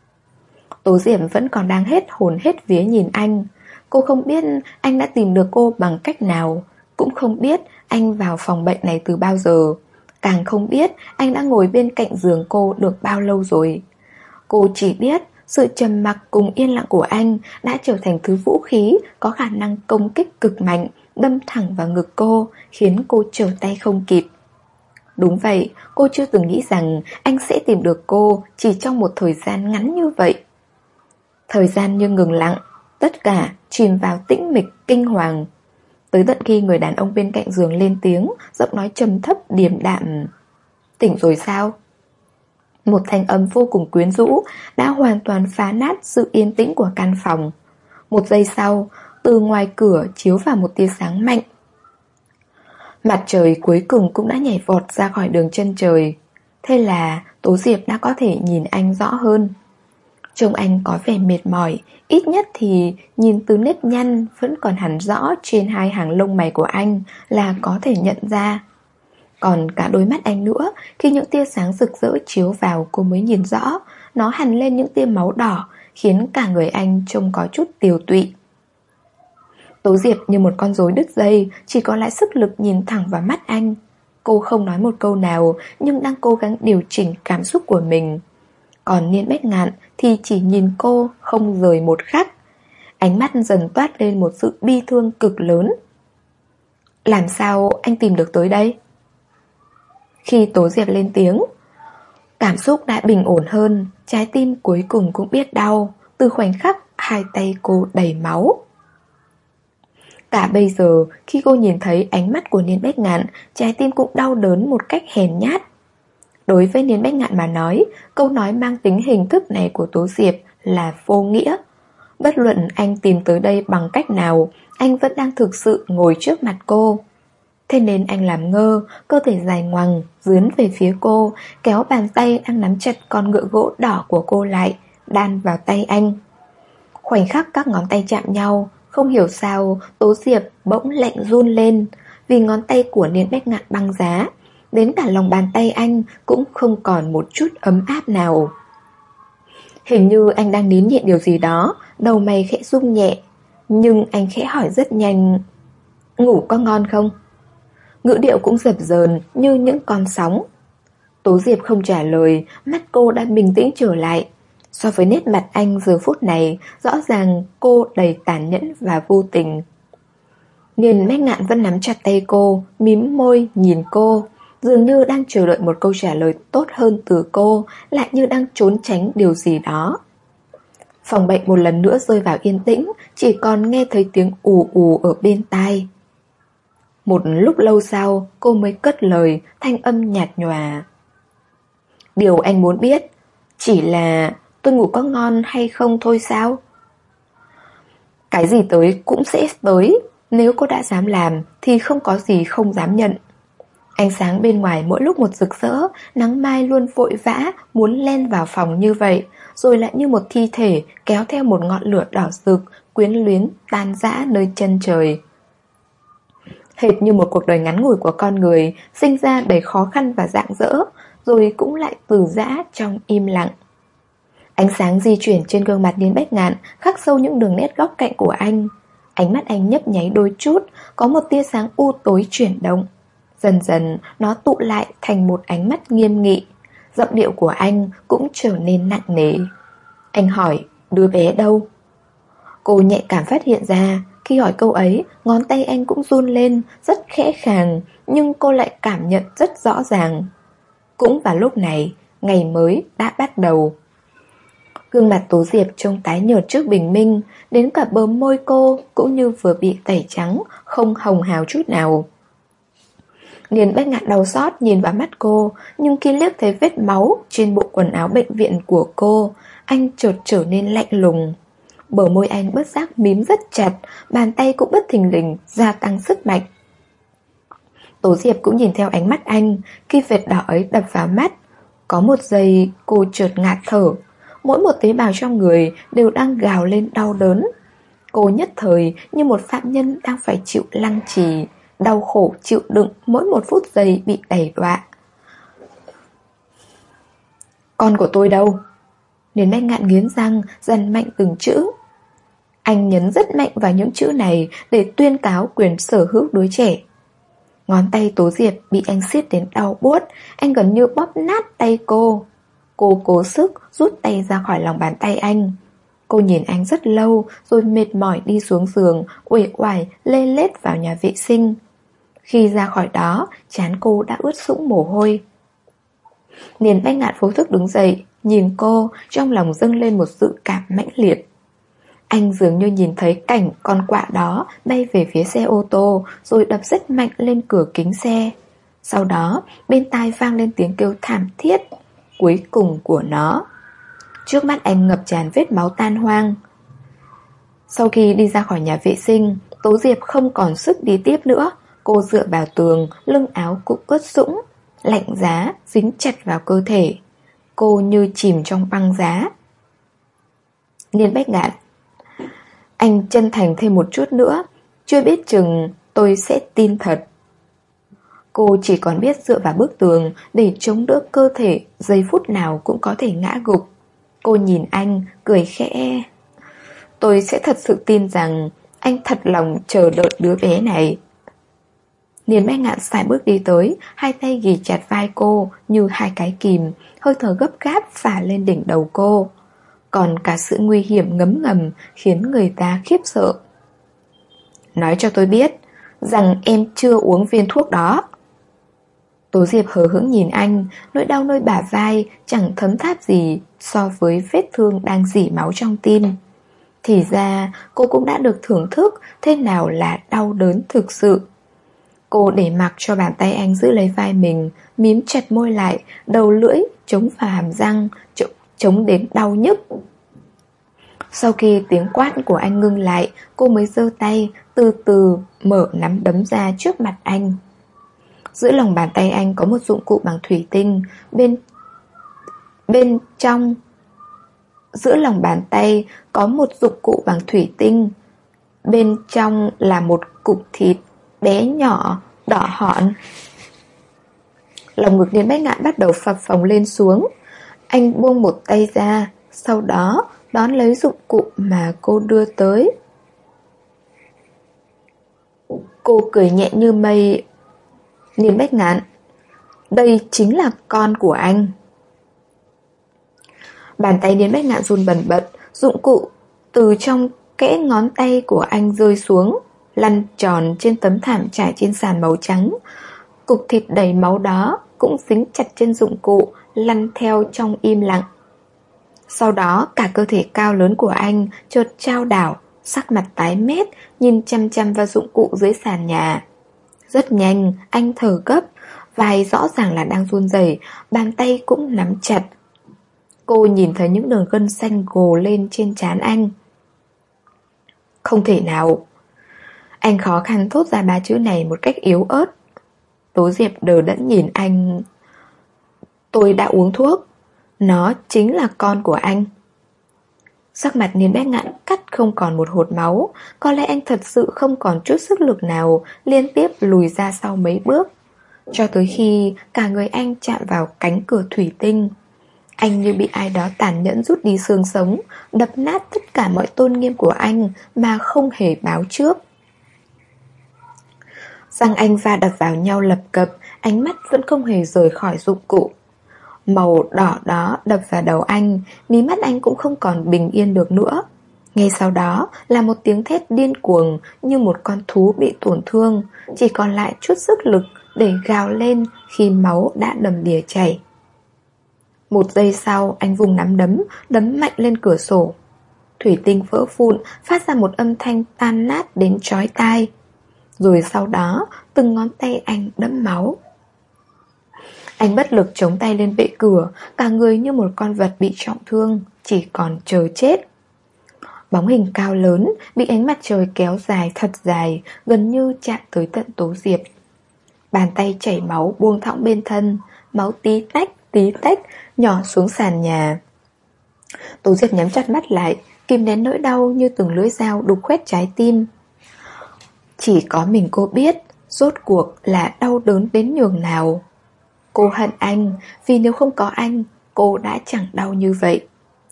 Tố Diệp vẫn còn đang hết hồn hết vía nhìn anh. Cô không biết anh đã tìm được cô bằng cách nào, cũng không biết anh vào phòng bệnh này từ bao giờ, càng không biết anh đã ngồi bên cạnh giường cô được bao lâu rồi. Cô chỉ biết sự trầm mặc cùng yên lặng của anh đã trở thành thứ vũ khí có khả năng công kích cực mạnh, đâm thẳng vào ngực cô, khiến cô trở tay không kịp. Đúng vậy, cô chưa từng nghĩ rằng anh sẽ tìm được cô chỉ trong một thời gian ngắn như vậy. Thời gian như ngừng lặng, tất cả chìm vào tĩnh mịch kinh hoàng. Tới tận khi người đàn ông bên cạnh giường lên tiếng, giọng nói trầm thấp điềm đạm. Tỉnh rồi sao? Một thanh âm vô cùng quyến rũ đã hoàn toàn phá nát sự yên tĩnh của căn phòng. Một giây sau, từ ngoài cửa chiếu vào một tia sáng mạnh. Mặt trời cuối cùng cũng đã nhảy vọt ra khỏi đường chân trời. Thế là Tố Diệp đã có thể nhìn anh rõ hơn. Trông anh có vẻ mệt mỏi, ít nhất thì nhìn từ nếp nhăn vẫn còn hẳn rõ trên hai hàng lông mày của anh là có thể nhận ra. Còn cả đôi mắt anh nữa, khi những tia sáng rực rỡ chiếu vào cô mới nhìn rõ, nó hằn lên những tia máu đỏ, khiến cả người anh trông có chút tiều tụy. Tố Diệp như một con rối đứt dây, chỉ có lại sức lực nhìn thẳng vào mắt anh. Cô không nói một câu nào, nhưng đang cố gắng điều chỉnh cảm xúc của mình. Còn Niên Bách Ngạn thì chỉ nhìn cô không rời một khắc. Ánh mắt dần toát lên một sự bi thương cực lớn. Làm sao anh tìm được tới đây? Khi Tố Diệp lên tiếng, cảm xúc đã bình ổn hơn, trái tim cuối cùng cũng biết đau. Từ khoảnh khắc hai tay cô đầy máu. Cả bây giờ khi cô nhìn thấy ánh mắt của Niên Bách Ngạn, trái tim cũng đau đớn một cách hèn nhát. Đối với Niên Bách Ngạn mà nói, câu nói mang tính hình thức này của Tố Diệp là vô nghĩa. Bất luận anh tìm tới đây bằng cách nào, anh vẫn đang thực sự ngồi trước mặt cô. Thế nên anh làm ngơ, cơ thể dài ngoằng, dướn về phía cô, kéo bàn tay đang nắm chặt con ngựa gỗ đỏ của cô lại, đan vào tay anh. Khoảnh khắc các ngón tay chạm nhau, không hiểu sao Tố Diệp bỗng lạnh run lên. vì ngón tay của Niên Bách Ngạn băng giá, đến cả lòng bàn tay anh cũng không còn một chút ấm áp nào. Hình như anh đang nín nhịn điều gì đó, đầu mày khẽ rung nhẹ, nhưng anh khẽ hỏi rất nhanh: ngủ có ngon không? Ngữ điệu cũng dập dờn như những con sóng. Tố Diệp không trả lời, mắt cô đã bình tĩnh trở lại. So với nét mặt anh giờ phút này, rõ ràng cô đầy tàn nhẫn và vô tình. Niên Bách Ngạn vẫn nắm chặt tay cô, mím môi nhìn cô, dường như đang chờ đợi một câu trả lời tốt hơn từ cô, lại như đang trốn tránh điều gì đó. Phòng bệnh một lần nữa rơi vào yên tĩnh, chỉ còn nghe thấy tiếng ù ù ở bên tai. Một lúc lâu sau, cô mới cất lời, thanh âm nhạt nhòa: điều anh muốn biết chỉ là tôi ngủ có ngon hay không thôi sao? Cái gì tới cũng sẽ tới, nếu cô đã dám làm thì không có gì không dám nhận. Ánh sáng bên ngoài mỗi lúc một rực rỡ, nắng mai luôn vội vã muốn len vào phòng như vậy, rồi lại như một thi thể kéo theo một ngọn lửa đỏ rực, quyến luyến tan rã nơi chân trời. Hệt như một cuộc đời ngắn ngủi của con người, sinh ra đầy khó khăn và rạng rỡ, rồi cũng lại từ giã trong im lặng. Ánh sáng di chuyển trên gương mặt Niên Bách Ngạn, khắc sâu những đường nét góc cạnh của anh. Ánh mắt anh nhấp nháy đôi chút, có một tia sáng u tối chuyển động. Dần dần nó tụ lại thành một ánh mắt nghiêm nghị. Giọng điệu của anh cũng trở nên nặng nề. Anh hỏi: đứa bé đâu? Cô nhạy cảm phát hiện ra, khi hỏi câu ấy, ngón tay anh cũng run lên, rất khẽ khàng, nhưng cô lại cảm nhận rất rõ ràng. Cũng vào lúc này, ngày mới đã bắt đầu. Gương mặt Tố Diệp trông tái nhợt trước bình minh, đến cả bờ môi cô cũng như vừa bị tẩy trắng, không hồng hào chút nào. Niên Bách Ngạn đau xót nhìn vào mắt cô, nhưng khi liếc thấy vết máu trên bộ quần áo bệnh viện của cô, anh chợt trở nên lạnh lùng. Bờ môi anh bất giác mím rất chặt, bàn tay cũng bất thình lình gia tăng sức mạnh. Tố Diệp cũng nhìn theo ánh mắt anh, khi vệt đỏ ấy đập vào mắt. Có một giây cô chợt ngạt thở, mỗi một tế bào trong người đều đang gào lên đau đớn. Cô nhất thời như một phạm nhân đang phải chịu lăng trì, đau khổ chịu đựng mỗi một phút giây bị đày đọa. Con của tôi đâu? Niên Bách Ngạn nghiến răng, dằn mạnh từng chữ. Anh nhấn rất mạnh vào những chữ này để tuyên cáo quyền sở hữu đứa trẻ. Ngón tay Tố Diệp bị anh siết đến đau buốt, anh gần như bóp nát tay cô. Cô cố sức rút tay ra khỏi lòng bàn tay anh. Cô nhìn anh rất lâu, rồi mệt mỏi đi xuống giường, uể oải lê lết vào nhà vệ sinh. Khi ra khỏi đó, trán cô đã ướt sũng mồ hôi. Niên Bách Ngạn vô thức đứng dậy, nhìn cô, trong lòng dâng lên một dự cảm mãnh liệt. Anh dường như nhìn thấy cảnh con quạ đó bay về phía xe ô tô, rồi đập rất mạnh lên cửa kính xe. Sau đó, bên tai vang lên tiếng kêu thảm thiết cuối cùng của nó. Trước mắt anh ngập tràn vết máu tan hoang. Sau khi đi ra khỏi nhà vệ sinh, Tố Diệp không còn sức đi tiếp nữa. Cô dựa vào tường, lưng áo cũng ướt sũng, lạnh giá dính chặt vào cơ thể. Cô như chìm trong băng giá. Niên Bách Ngạn: anh chân thành thêm một chút nữa, chưa biết chừng tôi sẽ tin thật. Cô chỉ còn biết dựa vào bức tường để chống đỡ cơ thể giây phút nào cũng có thể ngã gục. Cô nhìn anh, cười khẽ. Tôi sẽ thật sự tin rằng anh thật lòng chờ đợi đứa bé này. Niên Bách Ngạn sải bước đi tới, hai tay ghì chặt vai cô như hai cái kìm, hơi thở gấp gáp phả lên đỉnh đầu cô. Còn cả sự nguy hiểm ngấm ngầm khiến người ta khiếp sợ. Nói cho tôi biết rằng em chưa uống viên thuốc đó. Tố Diệp hờ hững nhìn anh, nỗi đau nơi bả vai chẳng thấm tháp gì so với vết thương đang rỉ máu trong tim. Thì ra cô cũng đã được thưởng thức thế nào là đau đớn thực sự. Cô để mặc cho bàn tay anh giữ lấy vai mình, mím chặt môi lại, đầu lưỡi chống vào hàm răng, chống đến đau nhức. Sau khi tiếng quát của anh ngưng lại, cô mới giơ tay, từ từ mở nắm đấm ra trước mặt anh. Giữa lòng bàn tay anh có một dụng cụ bằng thủy tinh, bên bên trong Giữa lòng bàn tay có một dụng cụ bằng thủy tinh, bên trong là một cục thịt bé nhỏ, đỏ họn. Lòng ngực Niên Bách Ngạn bắt đầu phập phồng lên xuống. Anh buông một tay ra, sau đó đón lấy dụng cụ mà cô đưa tới. Cô cười nhẹ như mây. Niên Bách Ngạn, đây chính là con của anh. Bàn tay Niên Bách Ngạn run bần bật, dụng cụ từ trong kẽ ngón tay của anh rơi xuống, lăn tròn trên tấm thảm trải trên sàn màu trắng. Cục thịt đầy máu đó cũng dính chặt trên dụng cụ, lăn theo trong im lặng. Sau đó cả cơ thể cao lớn của anh chợt chao đảo, sắc mặt tái mét, nhìn chăm chăm vào dụng cụ dưới sàn nhà. Rất nhanh, anh thở gấp, vai rõ ràng là đang run rẩy, bàn tay cũng nắm chặt. Cô nhìn thấy những đường gân xanh gồ lên trên trán anh. Không thể nào. Anh khó khăn thốt ra ba chữ này một cách yếu ớt. Tố Diệp đờ đẫn nhìn anh. Tôi đã uống thuốc. Nó chính là con của anh. Sắc mặt Niên Bách Ngạn cắt không còn một hột máu. Có lẽ anh thật sự không còn chút sức lực nào, liên tiếp lùi ra sau mấy bước, cho tới khi cả người anh chạm vào cánh cửa thủy tinh. Anh như bị ai đó tàn nhẫn rút đi xương sống, đập nát tất cả mọi tôn nghiêm của anh mà không hề báo trước. Răng anh va đập vào nhau lập cập, ánh mắt vẫn không hề rời khỏi dụng cụ. Màu đỏ đó đập vào đầu anh, mí mắt anh cũng không còn bình yên được nữa. Ngay sau đó là một tiếng thét điên cuồng như một con thú bị tổn thương, chỉ còn lại chút sức lực để gào lên khi máu đã đầm đìa chảy. Một giây sau, anh vùng nắm đấm, đấm mạnh lên cửa sổ. Thủy tinh vỡ vụn, phát ra một âm thanh tan nát đến chói tai. Rồi sau đó, từng ngón tay anh đẫm máu. Anh bất lực chống tay lên bệ cửa, cả người như một con vật bị trọng thương, chỉ còn chờ chết. Bóng hình cao lớn, bị ánh mặt trời kéo dài thật dài, gần như chạm tới tận Tố Diệp. Bàn tay chảy máu buông thõng bên thân, máu tí tách, tí tách, nhỏ xuống sàn nhà. Tố Diệp nhắm chặt mắt lại, kìm nén nỗi đau như từng lưỡi dao đục khoét trái tim. Chỉ có mình cô biết, rốt cuộc là đau đớn đến nhường nào. Cô hận anh, vì nếu không có anh, cô đã chẳng đau như vậy.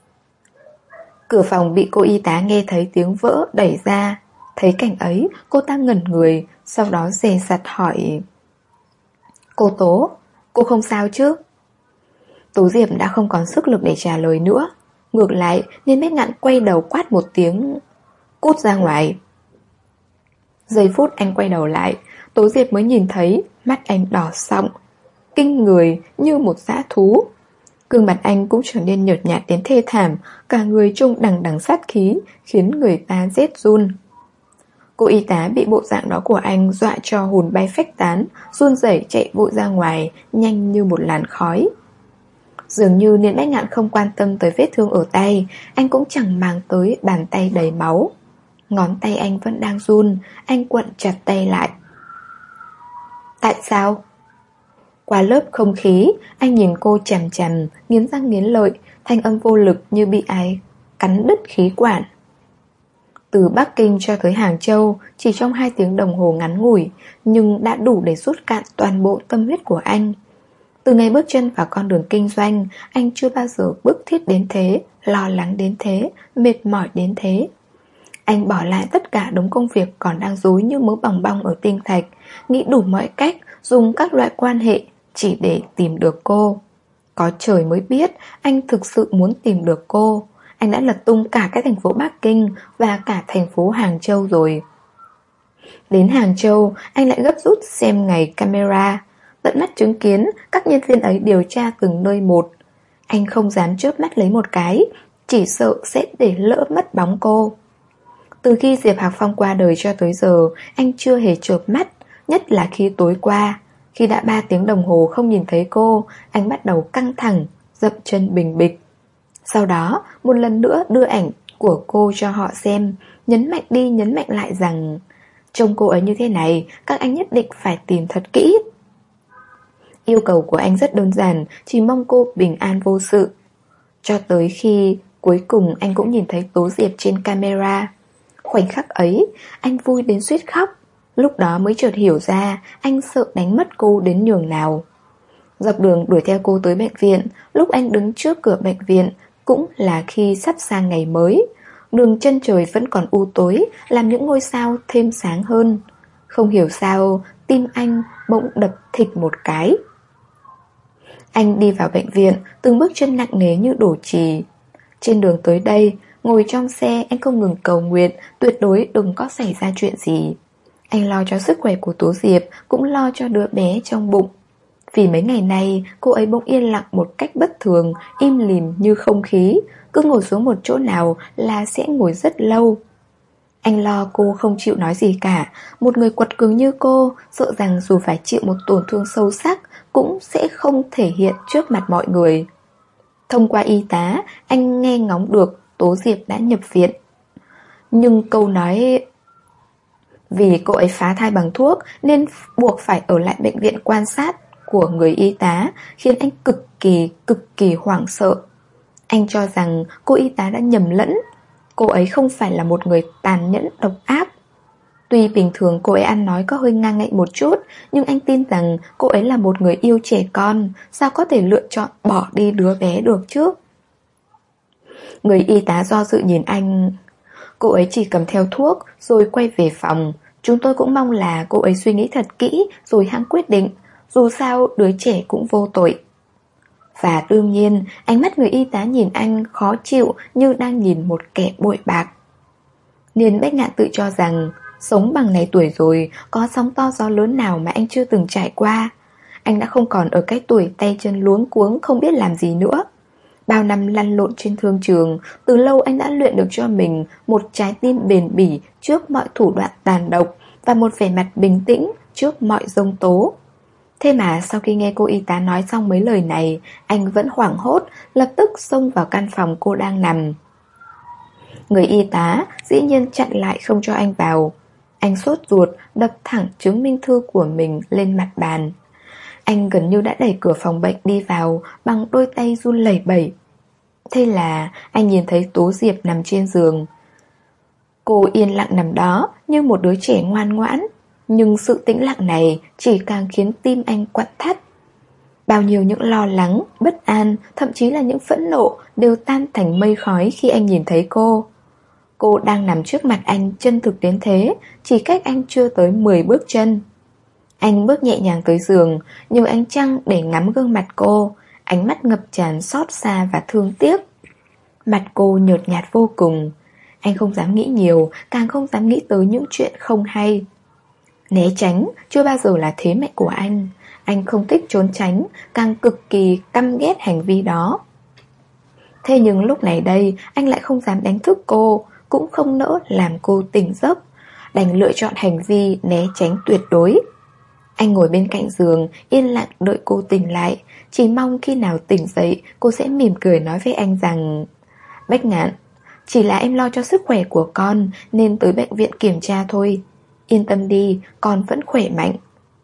Cửa phòng bị cô y tá nghe thấy tiếng vỡ đẩy ra. Thấy cảnh ấy, cô ta ngẩn người, sau đó dè dặt hỏi: Cô Tố, cô không sao chứ? Tố Diệp đã không còn sức lực để trả lời nữa. Ngược lại, Niên Bách Ngạn quay đầu quát một tiếng: Cút ra ngoài. Giây phút anh quay đầu lại, Tố Diệp mới nhìn thấy mắt anh đỏ sọng, kinh người như một dã thú. Gương mặt anh cũng trở nên nhợt nhạt đến thê thảm, cả người trông đằng đằng sát khí, khiến người ta rét run. Cô y tá bị bộ dạng đó của anh dọa cho hồn bay phách tán, run rẩy chạy vội ra ngoài, nhanh như một làn khói. Dường như Niên Bách Ngạn không quan tâm tới vết thương ở tay, anh cũng chẳng màng tới bàn tay đầy máu. Ngón tay anh vẫn đang run, anh quặn chặt tay lại. Tại sao? Qua lớp không khí, anh nhìn cô chằm chằm, nghiến răng nghiến lợi, thanh âm vô lực như bị ai cắn đứt khí quản. Từ Bắc Kinh cho tới Hàng Châu, chỉ trong hai tiếng đồng hồ ngắn ngủi, nhưng đã đủ để rút cạn toàn bộ tâm huyết của anh. Từ ngày bước chân vào con đường kinh doanh, anh chưa bao giờ bức thiết đến thế, lo lắng đến thế, mệt mỏi đến thế. Anh bỏ lại tất cả đống công việc còn đang rối như mớ bòng bong ở tinh thạch, nghĩ đủ mọi cách, dùng các loại quan hệ chỉ để tìm được cô. Có trời mới biết anh thực sự muốn tìm được cô. Anh đã lật tung cả cái thành phố Bắc Kinh và cả thành phố Hàng Châu rồi. Đến Hàng Châu, anh lại gấp rút xem ngày camera, tận mắt chứng kiến các nhân viên ấy điều tra từng nơi một. Anh không dám chớp mắt lấy một cái, chỉ sợ sẽ để lỡ mất bóng cô. Từ khi Diệp Hạc Phong qua đời cho tới giờ, anh chưa hề chợp mắt, nhất là khi tối qua. Khi đã ba tiếng đồng hồ không nhìn thấy cô, anh bắt đầu căng thẳng, dậm chân bình bịch. Sau đó, một lần nữa đưa ảnh của cô cho họ xem, nhấn mạnh đi nhấn mạnh lại rằng trông cô ấy như thế này, các anh nhất định phải tìm thật kỹ. Yêu cầu của anh rất đơn giản, chỉ mong cô bình an vô sự. Cho tới khi cuối cùng anh cũng nhìn thấy Tố Diệp trên camera. Khoảnh khắc ấy, anh vui đến suýt khóc. Lúc đó mới chợt hiểu ra anh sợ đánh mất cô đến nhường nào. Dọc đường đuổi theo cô tới bệnh viện, lúc anh đứng trước cửa bệnh viện cũng là khi sắp sang ngày mới. Đường chân trời vẫn còn u tối, làm những ngôi sao thêm sáng hơn. Không hiểu sao, tim anh bỗng đập thịch một cái. Anh đi vào bệnh viện, từng bước chân nặng nề như đổ chì. Trên đường tới đây, ngồi trong xe anh không ngừng cầu nguyện tuyệt đối đừng có xảy ra chuyện gì. Anh lo cho sức khỏe của Tố Diệp, cũng lo cho đứa bé trong bụng. Vì mấy ngày nay cô ấy bỗng yên lặng một cách bất thường, im lìm như không khí. Cứ ngồi xuống một chỗ nào là sẽ ngồi rất lâu. Anh lo cô không chịu nói gì cả. Một người quật cường như cô, sợ rằng dù phải chịu một tổn thương sâu sắc cũng sẽ không thể hiện trước mặt mọi người. Thông qua y tá, anh nghe ngóng được Tố Diệp đã nhập viện. Nhưng câu nói vì cô ấy phá thai bằng thuốc nên buộc phải ở lại bệnh viện quan sát của người y tá khiến anh cực kỳ, cực kỳ hoảng sợ. Anh cho rằng cô y tá đã nhầm lẫn. Cô ấy không phải là một người tàn nhẫn độc ác. Tuy bình thường cô ấy ăn nói có hơi ngang ngạnh một chút, nhưng anh tin rằng cô ấy là một người yêu trẻ con, sao có thể lựa chọn bỏ đi đứa bé được chứ? Người y tá do dự nhìn anh. Cô ấy chỉ cầm theo thuốc rồi quay về phòng. Chúng tôi cũng mong là cô ấy suy nghĩ thật kỹ rồi hãng quyết định. Dù sao đứa trẻ cũng vô tội. Và đương nhiên ánh mắt người y tá nhìn anh khó chịu như đang nhìn một kẻ bội bạc. Niên Bách Ngạn tự cho rằng sống bằng này tuổi rồi, có sóng to gió lớn nào mà anh chưa từng trải qua. Anh đã không còn ở cái tuổi tay chân luống cuống không biết làm gì nữa. Bao năm lăn lộn trên thương trường, từ lâu anh đã luyện được cho mình một trái tim bền bỉ trước mọi thủ đoạn tàn độc và một vẻ mặt bình tĩnh trước mọi giông tố. Thế mà sau khi nghe cô y tá nói xong mấy lời này, anh vẫn hoảng hốt, lập tức xông vào căn phòng cô đang nằm. Người y tá dĩ nhiên chặn lại không cho anh vào. Anh sốt ruột đập thẳng chứng minh thư của mình lên mặt bàn. Anh gần như đã đẩy cửa phòng bệnh đi vào bằng đôi tay run lẩy bẩy. Thế là anh nhìn thấy Tố Diệp nằm trên giường. Cô yên lặng nằm đó như một đứa trẻ ngoan ngoãn. Nhưng sự tĩnh lặng này chỉ càng khiến tim anh quặn thắt. Bao nhiêu những lo lắng, bất an, thậm chí là những phẫn nộ đều tan thành mây khói khi anh nhìn thấy cô. Cô đang nằm trước mặt anh chân thực đến thế, chỉ cách anh chưa tới mười bước chân. Anh bước nhẹ nhàng tới giường, nhờ ánh trăng để ngắm gương mặt cô, ánh mắt ngập tràn xót xa và thương tiếc. Mặt cô nhợt nhạt vô cùng. Anh không dám nghĩ nhiều, càng không dám nghĩ tới những chuyện không hay. Né tránh chưa bao giờ là thế mạnh của anh. Anh không thích trốn tránh, càng cực kỳ căm ghét hành vi đó. Thế nhưng lúc này đây anh lại không dám đánh thức cô, cũng không nỡ làm cô tỉnh giấc, đành lựa chọn hành vi né tránh tuyệt đối. Anh ngồi bên cạnh giường, yên lặng đợi cô tỉnh lại, chỉ mong khi nào tỉnh dậy cô sẽ mỉm cười nói với anh rằng: Bách Ngạn, chỉ là em lo cho sức khỏe của con nên tới bệnh viện kiểm tra thôi. Yên tâm đi, con vẫn khỏe mạnh.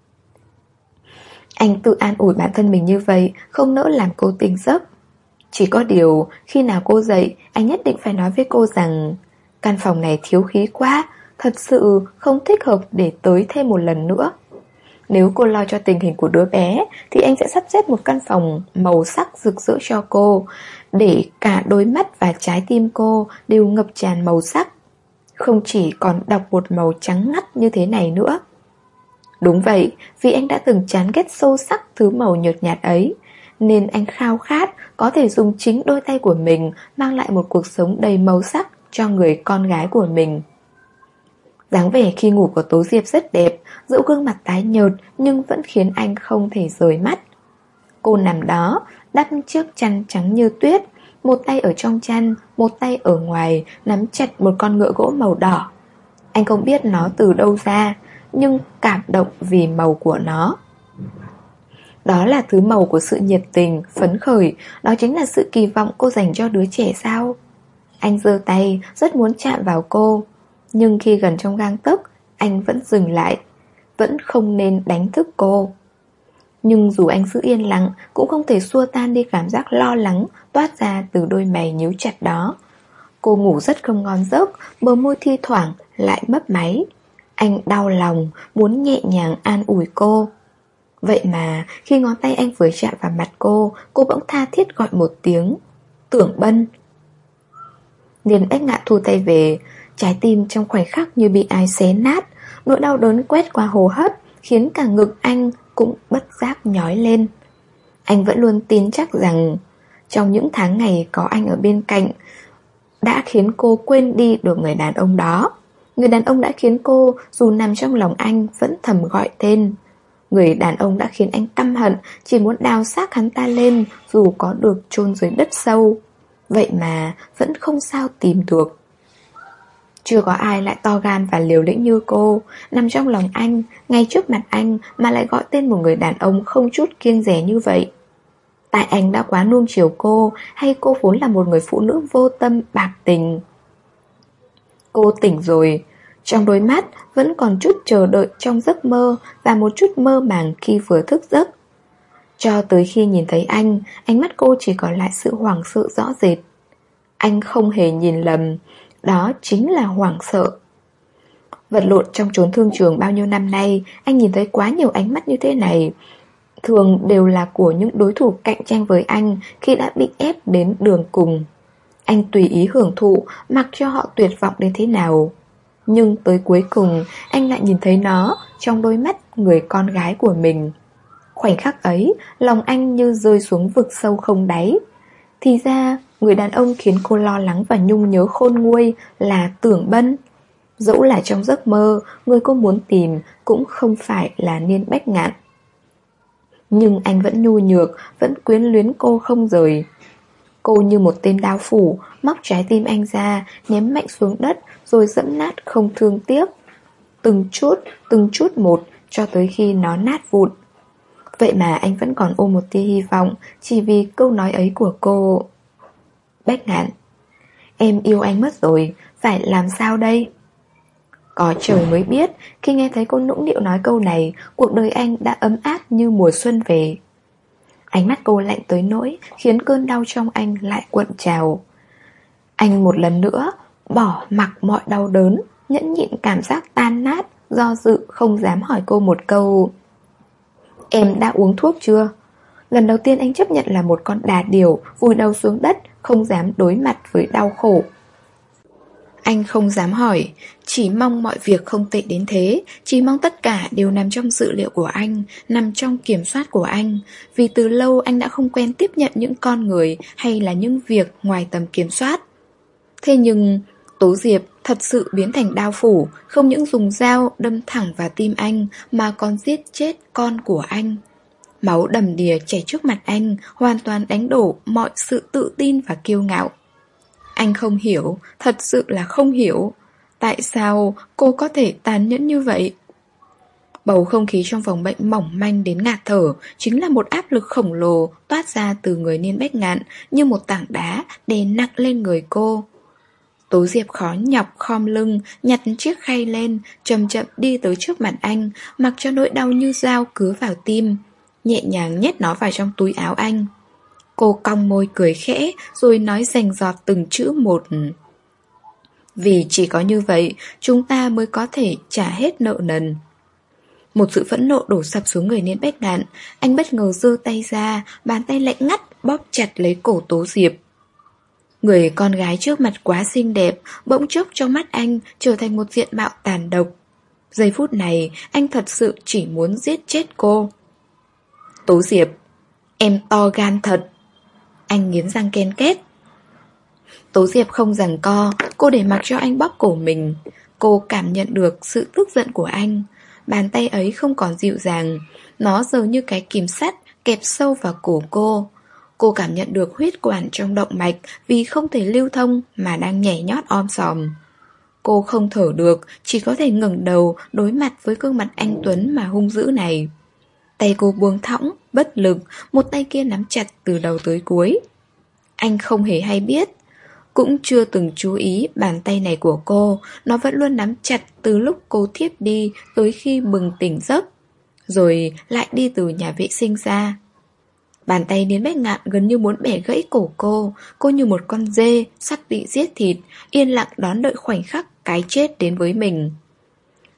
Anh tự an ủi bản thân mình như vậy, không nỡ làm cô tỉnh giấc. Chỉ có điều, khi nào cô dậy, anh nhất định phải nói với cô rằng: căn phòng này thiếu khí quá, thật sự không thích hợp để tới thêm một lần nữa. Nếu cô lo cho tình hình của đứa bé thì anh sẽ sắp xếp một căn phòng màu sắc rực rỡ cho cô, để cả đôi mắt và trái tim cô đều ngập tràn màu sắc, không chỉ còn đọc một màu trắng ngắt như thế này nữa. Đúng vậy, vì anh đã từng chán ghét sâu sắc thứ màu nhợt nhạt ấy, nên anh khao khát có thể dùng chính đôi tay của mình mang lại một cuộc sống đầy màu sắc cho người con gái của mình. Dáng vẻ khi ngủ của Tố Diệp rất đẹp, dẫu gương mặt tái nhợt nhưng vẫn khiến anh không thể rời mắt. Cô nằm đó, đắp chiếc chăn trắng như tuyết, một tay ở trong chăn, một tay ở ngoài, nắm chặt một con ngựa gỗ màu đỏ. Anh không biết nó từ đâu ra, nhưng cảm động vì màu của nó. Đó là thứ màu của sự nhiệt tình, phấn khởi, đó chính là sự kỳ vọng cô dành cho đứa trẻ sao? Anh giơ tay, rất muốn chạm vào cô, nhưng khi gần trong gang tấc, anh vẫn dừng lại, vẫn không nên đánh thức cô. Nhưng dù anh giữ yên lặng, cũng không thể xua tan đi cảm giác lo lắng toát ra từ đôi mày nhíu chặt đó. Cô ngủ rất không ngon giấc, bờ môi thi thoảng lại mấp máy. Anh đau lòng, muốn nhẹ nhàng an ủi cô. Vậy mà khi ngón tay anh vừa chạm vào mặt cô, cô bỗng tha thiết gọi một tiếng Tưởng Bân. Liền Bách Ngạn thu tay về. Trái tim trong khoảnh khắc như bị ai xé nát. Nỗi đau đớn quét qua hô hấp, khiến cả ngực anh cũng bất giác nhói lên. Anh vẫn luôn tin chắc rằng trong những tháng ngày có anh ở bên cạnh đã khiến cô quên đi được người đàn ông đó. Người đàn ông đã khiến cô, dù nằm trong lòng anh, vẫn thầm gọi tên. Người đàn ông đã khiến anh căm hận, chỉ muốn đào xác hắn ta lên, dù có được chôn dưới đất sâu. Vậy mà vẫn không sao tìm được. Chưa có ai lại to gan và liều lĩnh như cô, nằm trong lòng anh, ngay trước mặt anh mà lại gọi tên một người đàn ông không chút kiêng dè như vậy. Tại anh đã quá nuông chiều cô, hay cô vốn là một người phụ nữ vô tâm, bạc tình? Cô tỉnh rồi, trong đôi mắt vẫn còn chút chờ đợi trong giấc mơ và một chút mơ màng khi vừa thức giấc. Cho tới khi nhìn thấy anh, ánh mắt cô chỉ còn lại sự hoảng sợ rõ rệt. Anh không hề nhìn lầm, đó chính là hoảng sợ. Vật lộn trong chốn thương trường bao nhiêu năm nay, anh nhìn thấy quá nhiều ánh mắt như thế này. Thường đều là của những đối thủ cạnh tranh với anh khi đã bị ép đến đường cùng. Anh tùy ý hưởng thụ, mặc cho họ tuyệt vọng đến thế nào. Nhưng tới cuối cùng, anh lại nhìn thấy nó trong đôi mắt người con gái của mình. Khoảnh khắc ấy, lòng anh như rơi xuống vực sâu không đáy. Thì ra, người đàn ông khiến cô lo lắng và nhung nhớ khôn nguôi là Tưởng Bân. Dẫu là trong giấc mơ, người cô muốn tìm cũng không phải là Niên Bách Ngạn. Nhưng anh vẫn nhu nhược, vẫn quyến luyến cô không rời. Cô như một tên đao phủ, móc trái tim anh ra, ném mạnh xuống đất, rồi dẫm nát không thương tiếc. Từng chút, từng chút một, cho tới khi nó nát vụn. Vậy mà anh vẫn còn ôm một tia hy vọng, chỉ vì câu nói ấy của cô. Bách Ngạn, em yêu anh mất rồi, phải làm sao đây? Có trời mới biết, khi nghe thấy cô nũng nịu nói câu này, cuộc đời anh đã ấm áp như mùa xuân về. Ánh mắt cô lạnh tới nỗi khiến cơn đau trong anh lại cuộn trào. Anh một lần nữa bỏ mặc mọi đau đớn, nhẫn nhịn cảm giác tan nát, do dự không dám hỏi cô một câu. Em đã uống thuốc chưa? Lần đầu tiên anh chấp nhận là một con đà điểu vùi đầu xuống đất, không dám đối mặt với đau khổ. Anh không dám hỏi, chỉ mong mọi việc không tệ đến thế, chỉ mong tất cả đều nằm trong dự liệu của anh, nằm trong kiểm soát của anh. Vì từ lâu anh đã không quen tiếp nhận những con người hay là những việc ngoài tầm kiểm soát. Thế nhưng Tố Diệp thật sự biến thành đao phủ, không những dùng dao đâm thẳng vào tim anh mà còn giết chết con của anh. Máu đầm đìa chảy trước mặt anh, hoàn toàn đánh đổ mọi sự tự tin và kiêu ngạo. Anh không hiểu, thật sự là không hiểu, tại sao cô có thể tàn nhẫn như vậy. Bầu không khí trong phòng bệnh mỏng manh đến ngạt thở, chính là một áp lực khổng lồ toát ra từ người Niên Bách Ngạn, như một tảng đá đè nặng lên người cô. Tố Diệp khó nhọc khom lưng, nhặt chiếc khay lên, chậm chậm đi tới trước mặt anh, mặc cho nỗi đau như dao cứa vào tim, nhẹ nhàng nhét nó vào trong túi áo anh. Cô cong môi cười khẽ, rồi nói rành rọt từng chữ một. Vì chỉ có như vậy, chúng ta mới có thể trả hết nợ nần. Một sự phẫn nộ đổ sập xuống người Niên Bách Ngạn. Anh bất ngờ giơ tay ra, bàn tay lạnh ngắt bóp chặt lấy cổ Tố Diệp. Người con gái trước mặt quá xinh đẹp, bỗng chốc trong mắt anh trở thành một diện mạo tàn độc. Giây phút này, anh thật sự chỉ muốn giết chết cô. Tố Diệp, em to gan thật. Anh nghiến răng ken két. Tố Diệp không giằng co, cô để mặc cho anh bóp cổ mình. Cô cảm nhận được sự tức giận của anh. Bàn tay ấy không còn dịu dàng, nó giờ như cái kìm sắt kẹp sâu vào cổ cô. Cô cảm nhận được huyết quản trong động mạch vì không thể lưu thông mà đang nhảy nhót om sòm. Cô không thở được, chỉ có thể ngẩng đầu đối mặt với gương mặt anh tuấn mà hung dữ này. Tay cô buông thõng, bất lực, một tay kia nắm chặt từ đầu tới cuối. Anh không hề hay biết, cũng chưa từng chú ý bàn tay này của cô, nó vẫn luôn nắm chặt từ lúc cô thiếp đi tới khi bừng tỉnh giấc, rồi lại đi từ nhà vệ sinh ra. Bàn tay Niên Bách Ngạn gần như muốn bẻ gãy cổ cô, cô như một con dê sắp bị giết thịt, yên lặng đón đợi khoảnh khắc cái chết đến với mình.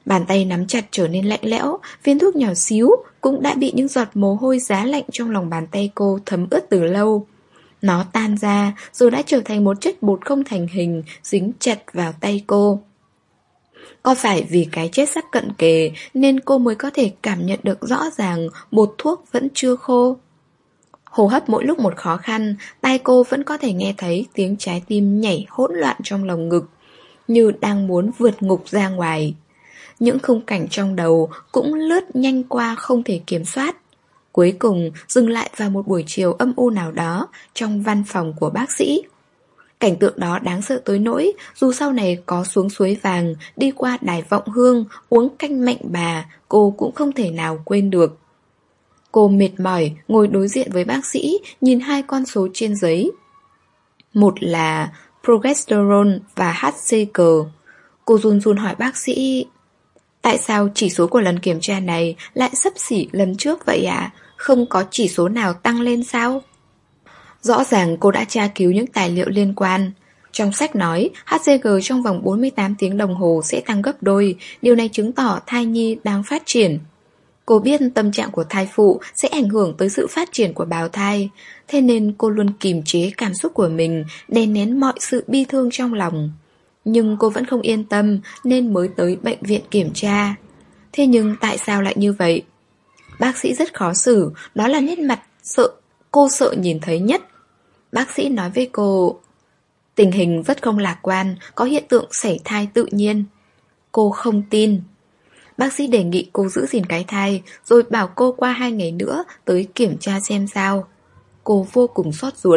Bàn tay nắm chặt trở nên lạnh lẽo, viên thuốc nhỏ xíu cũng đã bị những giọt mồ hôi giá lạnh trong lòng bàn tay cô thấm ướt từ lâu. Nó tan ra rồi đã trở thành một chất bột không thành hình, dính chặt vào tay cô. Có phải vì cái chết sắp cận kề nên cô mới có thể cảm nhận được rõ ràng bột thuốc vẫn chưa khô? Hô hấp mỗi lúc một khó khăn, tai cô vẫn có thể nghe thấy tiếng trái tim nhảy hỗn loạn trong lồng ngực, như đang muốn vượt ngục ra ngoài. Những khung cảnh trong đầu cũng lướt nhanh qua không thể kiểm soát. Cuối cùng dừng lại vào một buổi chiều âm u nào đó trong văn phòng của bác sĩ. Cảnh tượng đó đáng sợ tới nỗi dù sau này có xuống suối vàng, đi qua đài vọng hương, uống canh mạnh bà, cô cũng không thể nào quên được. Cô mệt mỏi ngồi đối diện với bác sĩ, nhìn hai con số trên giấy. Một là progesterone và hát xê giê. Cô run run hỏi bác sĩ: tại sao chỉ số của lần kiểm tra này lại xấp xỉ lần trước vậy ạ? À? Không có chỉ số nào tăng lên sao? Rõ ràng cô đã tra cứu những tài liệu liên quan. Trong sách nói hát xê giê trong vòng bốn mươi tám tiếng đồng hồ sẽ tăng gấp đôi. Điều này chứng tỏ thai nhi đang phát triển. Cô biết tâm trạng của thai phụ sẽ ảnh hưởng tới sự phát triển của bào thai. Thế nên cô luôn kìm chế cảm xúc của mình, đè nén mọi sự bi thương trong lòng. Nhưng cô vẫn không yên tâm nên mới tới bệnh viện kiểm tra. Thế nhưng tại sao lại như vậy? Bác sĩ rất khó xử, đó là nét mặt sợ cô sợ nhìn thấy nhất. Bác sĩ nói với cô: tình hình rất không lạc quan, có hiện tượng sảy thai tự nhiên. Cô không tin. Bác sĩ đề nghị cô giữ gìn cái thai, rồi bảo cô qua hai ngày nữa tới kiểm tra xem sao. Cô vô cùng xót ruột.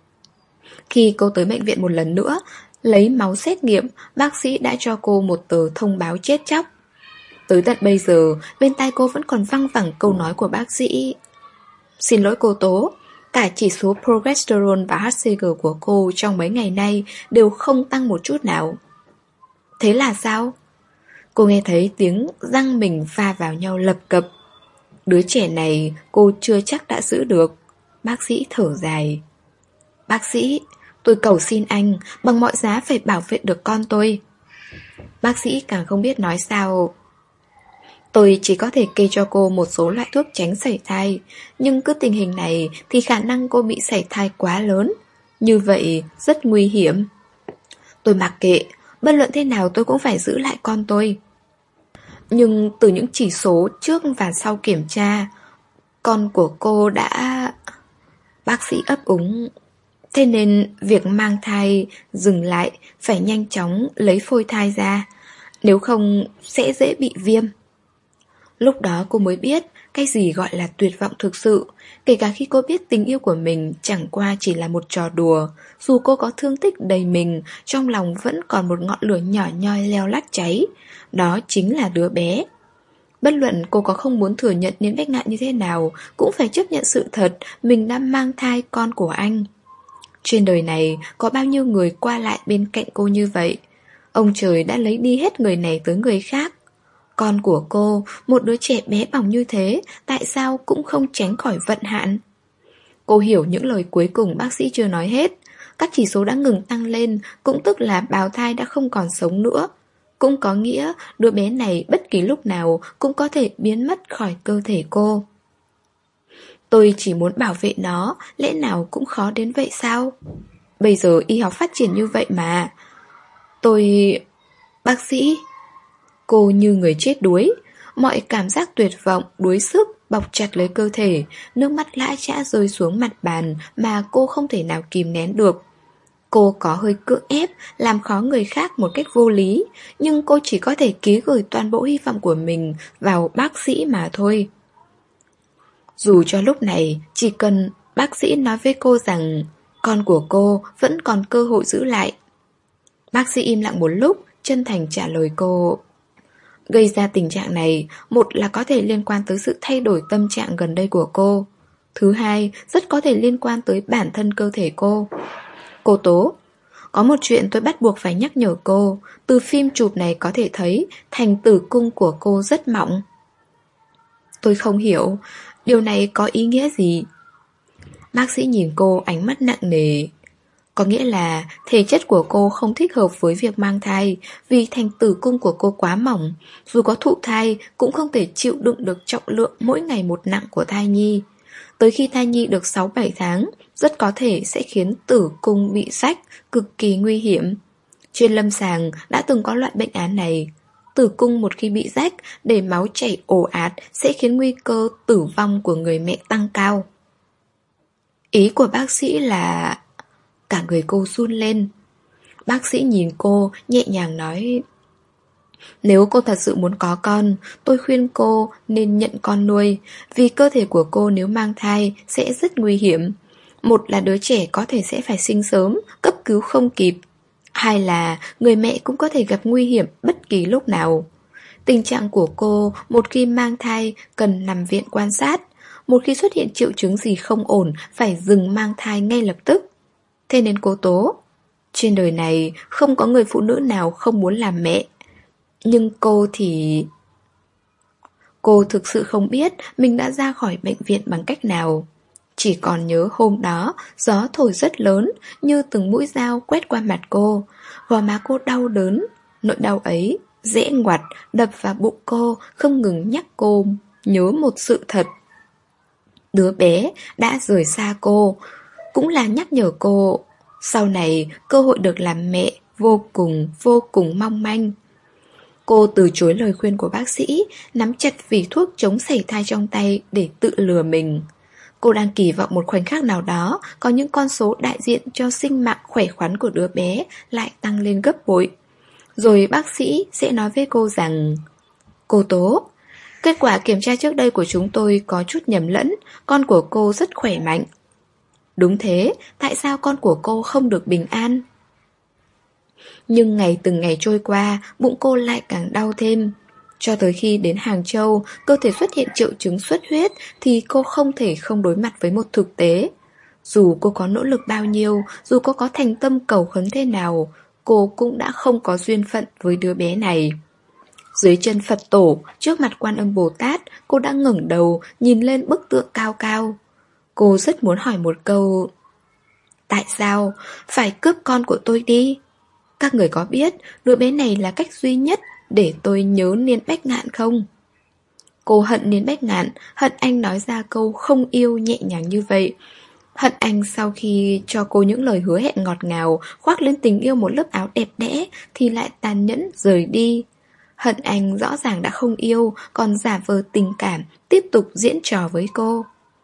Khi cô tới bệnh viện một lần nữa, lấy máu xét nghiệm, bác sĩ đã cho cô một tờ thông báo chết chóc. Tới tận bây giờ, bên tai cô vẫn còn văng vẳng câu nói của bác sĩ: xin lỗi cô Tố, cả chỉ số progesterone và hát xê giê của cô trong mấy ngày nay đều không tăng một chút nào. Thế là sao? Cô nghe thấy tiếng răng mình va vào nhau lập cập. Đứa trẻ này cô chưa chắc đã giữ được. Bác sĩ thở dài. Bác sĩ, tôi cầu xin anh bằng mọi giá phải bảo vệ được con tôi. Bác sĩ càng không biết nói sao. Tôi chỉ có thể kê cho cô một số loại thuốc tránh sảy thai, nhưng cứ tình hình này thì khả năng cô bị sảy thai quá lớn. Như vậy rất nguy hiểm. Tôi mặc kệ, bất luận thế nào tôi cũng phải giữ lại con tôi. Nhưng từ những chỉ số trước và sau kiểm tra, con của cô đã... Bác sĩ ấp úng. Thế nên việc mang thai dừng lại, phải nhanh chóng lấy phôi thai ra, nếu không sẽ dễ bị viêm. Lúc đó cô mới biết cái gì gọi là tuyệt vọng thực sự. Kể cả khi cô biết tình yêu của mình chẳng qua chỉ là một trò đùa, dù cô có thương tích đầy mình, trong lòng vẫn còn một ngọn lửa nhỏ nhoi leo lắt cháy. Đó chính là đứa bé. Bất luận cô có không muốn thừa nhận những vết ngạn như thế nào, cũng phải chấp nhận sự thật mình đã mang thai con của anh. Trên đời này có bao nhiêu người qua lại bên cạnh cô như vậy. Ông trời đã lấy đi hết người này tới người khác. Con của cô, một đứa trẻ bé bỏng như thế, tại sao cũng không tránh khỏi vận hạn? Cô hiểu những lời cuối cùng bác sĩ chưa nói hết. Các chỉ số đã ngừng tăng lên, cũng tức là bào thai đã không còn sống nữa. Cũng có nghĩa đứa bé này bất kỳ lúc nào cũng có thể biến mất khỏi cơ thể cô. Tôi chỉ muốn bảo vệ nó, lẽ nào cũng khó đến vậy sao? Bây giờ y học phát triển như vậy mà. Tôi... Bác sĩ... Cô như người chết đuối. Mọi cảm giác tuyệt vọng, đuối sức bọc chặt lấy cơ thể. Nước mắt lã chã rơi xuống mặt bàn mà cô không thể nào kìm nén được. Cô có hơi cưỡng ép, làm khó người khác một cách vô lý, nhưng cô chỉ có thể ký gửi toàn bộ hy vọng của mình vào bác sĩ mà thôi. Dù cho lúc này chỉ cần bác sĩ nói với cô rằng con của cô vẫn còn cơ hội giữ lại. Bác sĩ im lặng một lúc, chân thành trả lời cô. Gây ra tình trạng này, một là có thể liên quan tới sự thay đổi tâm trạng gần đây của cô. Thứ hai, rất có thể liên quan tới bản thân cơ thể cô. Cô Tố, có một chuyện tôi bắt buộc phải nhắc nhở cô. Từ phim chụp này có thể thấy thành tử cung của cô rất mỏng. Tôi không hiểu, điều này có ý nghĩa gì? Bác sĩ nhìn cô ánh mắt nặng nề. Có nghĩa là thể chất của cô không thích hợp với việc mang thai, vì thành tử cung của cô quá mỏng. Dù có thụ thai cũng không thể chịu đựng được trọng lượng mỗi ngày một nặng của thai nhi. Tới khi thai nhi được sáu bảy tháng, rất có thể sẽ khiến tử cung bị rách, cực kỳ nguy hiểm. Trên lâm sàng đã từng có loại bệnh án này. Tử cung một khi bị rách, để máu chảy ồ ạt sẽ khiến nguy cơ tử vong của người mẹ tăng cao. Ý của bác sĩ là... Cả người cô run lên. Bác sĩ nhìn cô, nhẹ nhàng nói: Nếu cô thật sự muốn có con, tôi khuyên cô nên nhận con nuôi, vì cơ thể của cô nếu mang thai sẽ rất nguy hiểm. Một là đứa trẻ có thể sẽ phải sinh sớm, cấp cứu không kịp. Hai là người mẹ cũng có thể gặp nguy hiểm bất kỳ lúc nào. Tình trạng của cô một khi mang thai cần nằm viện quan sát. Một khi xuất hiện triệu chứng gì không ổn, phải dừng mang thai ngay lập tức. Thế nên cô tố, trên đời này không có người phụ nữ nào không muốn làm mẹ. Nhưng cô thì... Cô thực sự không biết mình đã ra khỏi bệnh viện bằng cách nào. Chỉ còn nhớ hôm đó gió thổi rất lớn, như từng mũi dao quét qua mặt cô. Gò má cô đau đớn. Nỗi đau ấy dễ ngoặt đập vào bụng cô, không ngừng nhắc cô nhớ một sự thật. Đứa bé đã rời xa cô, cũng là nhắc nhở cô sau này cơ hội được làm mẹ vô cùng vô cùng mong manh. Cô từ chối lời khuyên của bác sĩ, nắm chặt vỉ thuốc chống sảy thai trong tay để tự lừa mình. Cô đang kỳ vọng một khoảnh khắc nào đó có những con số đại diện cho sinh mạng khỏe khoắn của đứa bé lại tăng lên gấp bội. Rồi bác sĩ sẽ nói với cô rằng: Cô Tố, kết quả kiểm tra trước đây của chúng tôi có chút nhầm lẫn, con của cô rất khỏe mạnh. Đúng thế, tại sao con của cô không được bình an? Nhưng ngày từng ngày trôi qua, bụng cô lại càng đau thêm. Cho tới khi đến Hàng Châu, cơ thể xuất hiện triệu chứng xuất huyết thì cô không thể không đối mặt với một thực tế. Dù cô có nỗ lực bao nhiêu, dù cô có thành tâm cầu khấn thế nào, cô cũng đã không có duyên phận với đứa bé này. Dưới chân Phật tổ, trước mặt Quan Âm Bồ Tát, cô đã ngẩng đầu, nhìn lên bức tượng cao cao. Cô rất muốn hỏi một câu: Tại sao phải cướp con của tôi đi? Các người có biết đứa bé này là cách duy nhất để tôi nhớ Niên Bách Ngạn không? Cô hận Niên Bách Ngạn, hận anh nói ra câu không yêu nhẹ nhàng như vậy. Hận anh sau khi cho cô những lời hứa hẹn ngọt ngào, khoác lên tình yêu một lớp áo đẹp đẽ thì lại tàn nhẫn rời đi. Hận anh rõ ràng đã không yêu, còn giả vờ tình cảm, tiếp tục diễn trò với cô.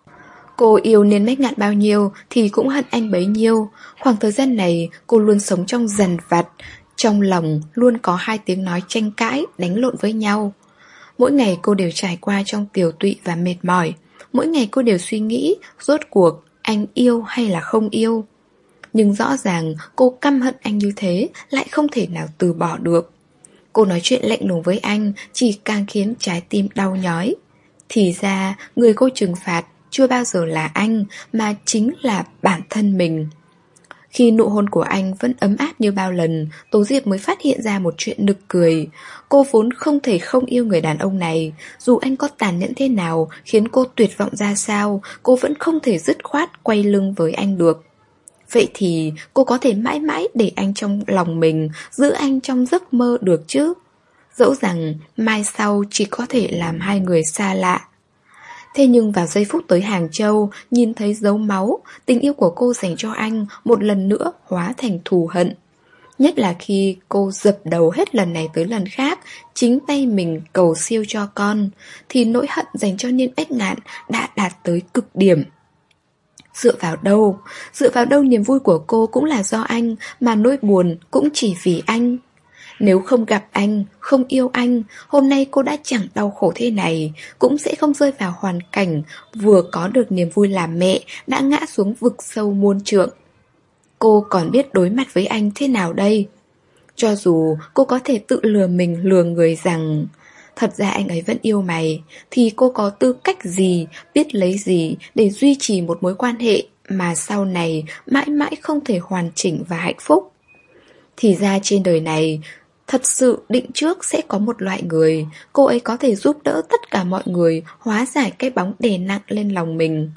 Cô yêu Niên Bách Ngạn bao nhiêu thì cũng hận anh bấy nhiêu. Khoảng thời gian này cô luôn sống trong dằn vặt, trong lòng luôn có hai tiếng nói tranh cãi, đánh lộn với nhau. Mỗi ngày cô đều trải qua trong tiều tụy và mệt mỏi. Mỗi ngày cô đều suy nghĩ rốt cuộc anh yêu hay là không yêu. Nhưng rõ ràng cô căm hận anh như thế, lại không thể nào từ bỏ được. Cô nói chuyện lạnh lùng với anh chỉ càng khiến trái tim đau nhói. Thì ra người cô trừng phạt chưa bao giờ là anh, mà chính là bản thân mình. Khi nụ hôn của anh vẫn ấm áp như bao lần, Tố Diệp mới phát hiện ra một chuyện nực cười. Cô vốn không thể không yêu người đàn ông này. Dù anh có tàn nhẫn thế nào, khiến cô tuyệt vọng ra sao, cô vẫn không thể dứt khoát quay lưng với anh được. Vậy thì cô có thể mãi mãi để anh trong lòng mình, giữ anh trong giấc mơ được chứ? Dẫu rằng mai sau chỉ có thể làm hai người xa lạ. Thế nhưng vào giây phút tới Hàng Châu, nhìn thấy dấu máu, tình yêu của cô dành cho anh một lần nữa hóa thành thù hận. Nhất là khi cô dập đầu hết lần này tới lần khác, chính tay mình cầu siêu cho con, thì nỗi hận dành cho Niên Bách Ngạn đã đạt tới cực điểm. Dựa vào đâu? Dựa vào đâu niềm vui của cô cũng là do anh, mà nỗi buồn cũng chỉ vì anh. Nếu không gặp anh, không yêu anh, hôm nay cô đã chẳng đau khổ thế này, cũng sẽ không rơi vào hoàn cảnh vừa có được niềm vui làm mẹ, đã ngã xuống vực sâu muôn trượng. Cô còn biết đối mặt với anh thế nào đây? Cho dù cô có thể tự lừa mình lừa người rằng thật ra anh ấy vẫn yêu mày, thì cô có tư cách gì, biết lấy gì để duy trì một mối quan hệ mà sau này mãi mãi không thể hoàn chỉnh và hạnh phúc? Thì ra trên đời này thật sự định trước sẽ có một loại người, cô ấy có thể giúp đỡ tất cả mọi người hóa giải cái bóng đè nặng lên lòng mình.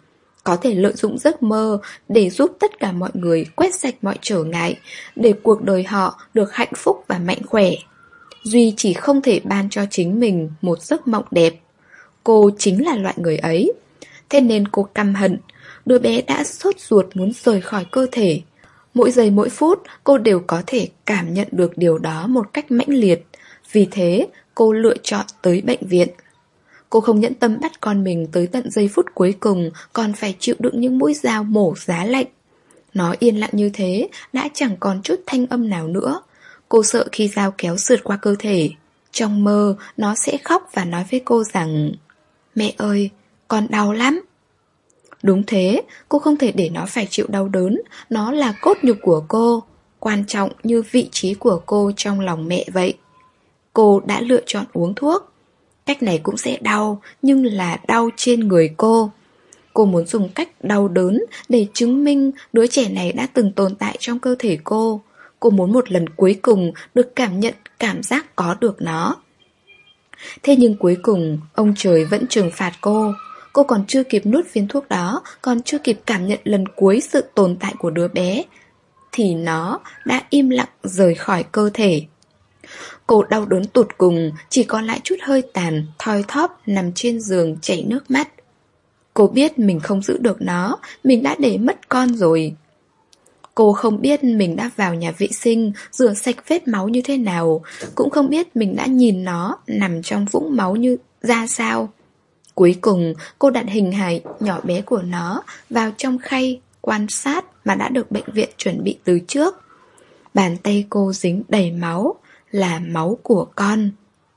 có thể lợi dụng giấc mơ để giúp tất cả mọi người quét sạch mọi trở ngại, để cuộc đời họ được hạnh phúc và mạnh khỏe. Duy chỉ không thể ban cho chính mình một giấc mộng đẹp. Cô chính là loại người ấy. Thế nên cô căm hận. Đứa bé đã sốt ruột muốn rời khỏi cơ thể. Mỗi giây mỗi phút cô đều có thể cảm nhận được điều đó một cách mãnh liệt. Vì thế cô lựa chọn tới bệnh viện. Cô không nhẫn tâm bắt con mình tới tận giây phút cuối cùng còn phải chịu đựng những mũi dao mổ giá lạnh. Nó yên lặng như thế đã chẳng còn chút thanh âm nào nữa. Cô sợ khi dao kéo sượt qua cơ thể. Trong mơ nó sẽ khóc và nói với cô rằng: "Mẹ ơi, con đau lắm." Đúng thế, cô không thể để nó phải chịu đau đớn. Nó là cốt nhục của cô, quan trọng như vị trí của cô trong lòng mẹ vậy. Cô đã lựa chọn uống thuốc. Cách này cũng sẽ đau, nhưng là đau trên người cô. Cô muốn dùng cách đau đớn để chứng minh đứa trẻ này đã từng tồn tại trong cơ thể cô. Cô muốn một lần cuối cùng được cảm nhận cảm giác có được nó. Thế nhưng cuối cùng, ông trời vẫn trừng phạt cô. Cô còn chưa kịp nuốt viên thuốc đó, còn chưa kịp cảm nhận lần cuối sự tồn tại của đứa bé, thì nó đã im lặng rời khỏi cơ thể. Cô đau đớn tột cùng, chỉ còn lại chút hơi tàn, thoi thóp nằm trên giường chảy nước mắt. Cô biết mình không giữ được nó, mình đã để mất con rồi. Cô không biết mình đã vào nhà vệ sinh, rửa sạch vết máu như thế nào, cũng không biết mình đã nhìn nó nằm trong vũng máu như ra sao. Cuối cùng, cô đặt hình hài nhỏ bé của nó vào trong khay quan sát mà đã được bệnh viện chuẩn bị từ trước. Bàn tay cô dính đầy máu, là máu của con.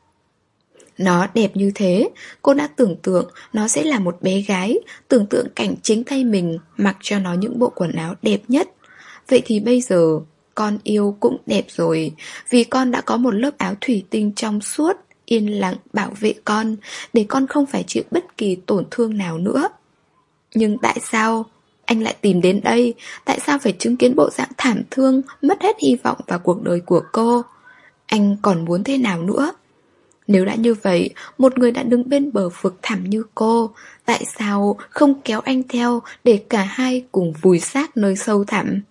Nó đẹp như thế, cô đã tưởng tượng nó sẽ là một bé gái, tưởng tượng cảnh chính tay mình mặc cho nó những bộ quần áo đẹp nhất. Vậy thì bây giờ, con yêu cũng đẹp rồi, vì con đã có một lớp áo thủy tinh trong suốt, yên lặng bảo vệ con, để con không phải chịu bất kỳ tổn thương nào nữa. Nhưng tại sao anh lại tìm đến đây? Tại sao phải chứng kiến bộ dạng thảm thương, mất hết hy vọng vào cuộc đời của cô? Anh còn muốn thế nào nữa? Nếu đã như vậy, một người đã đứng bên bờ vực thẳm như cô, tại sao không kéo anh theo để cả hai cùng vùi xác nơi sâu thẳm?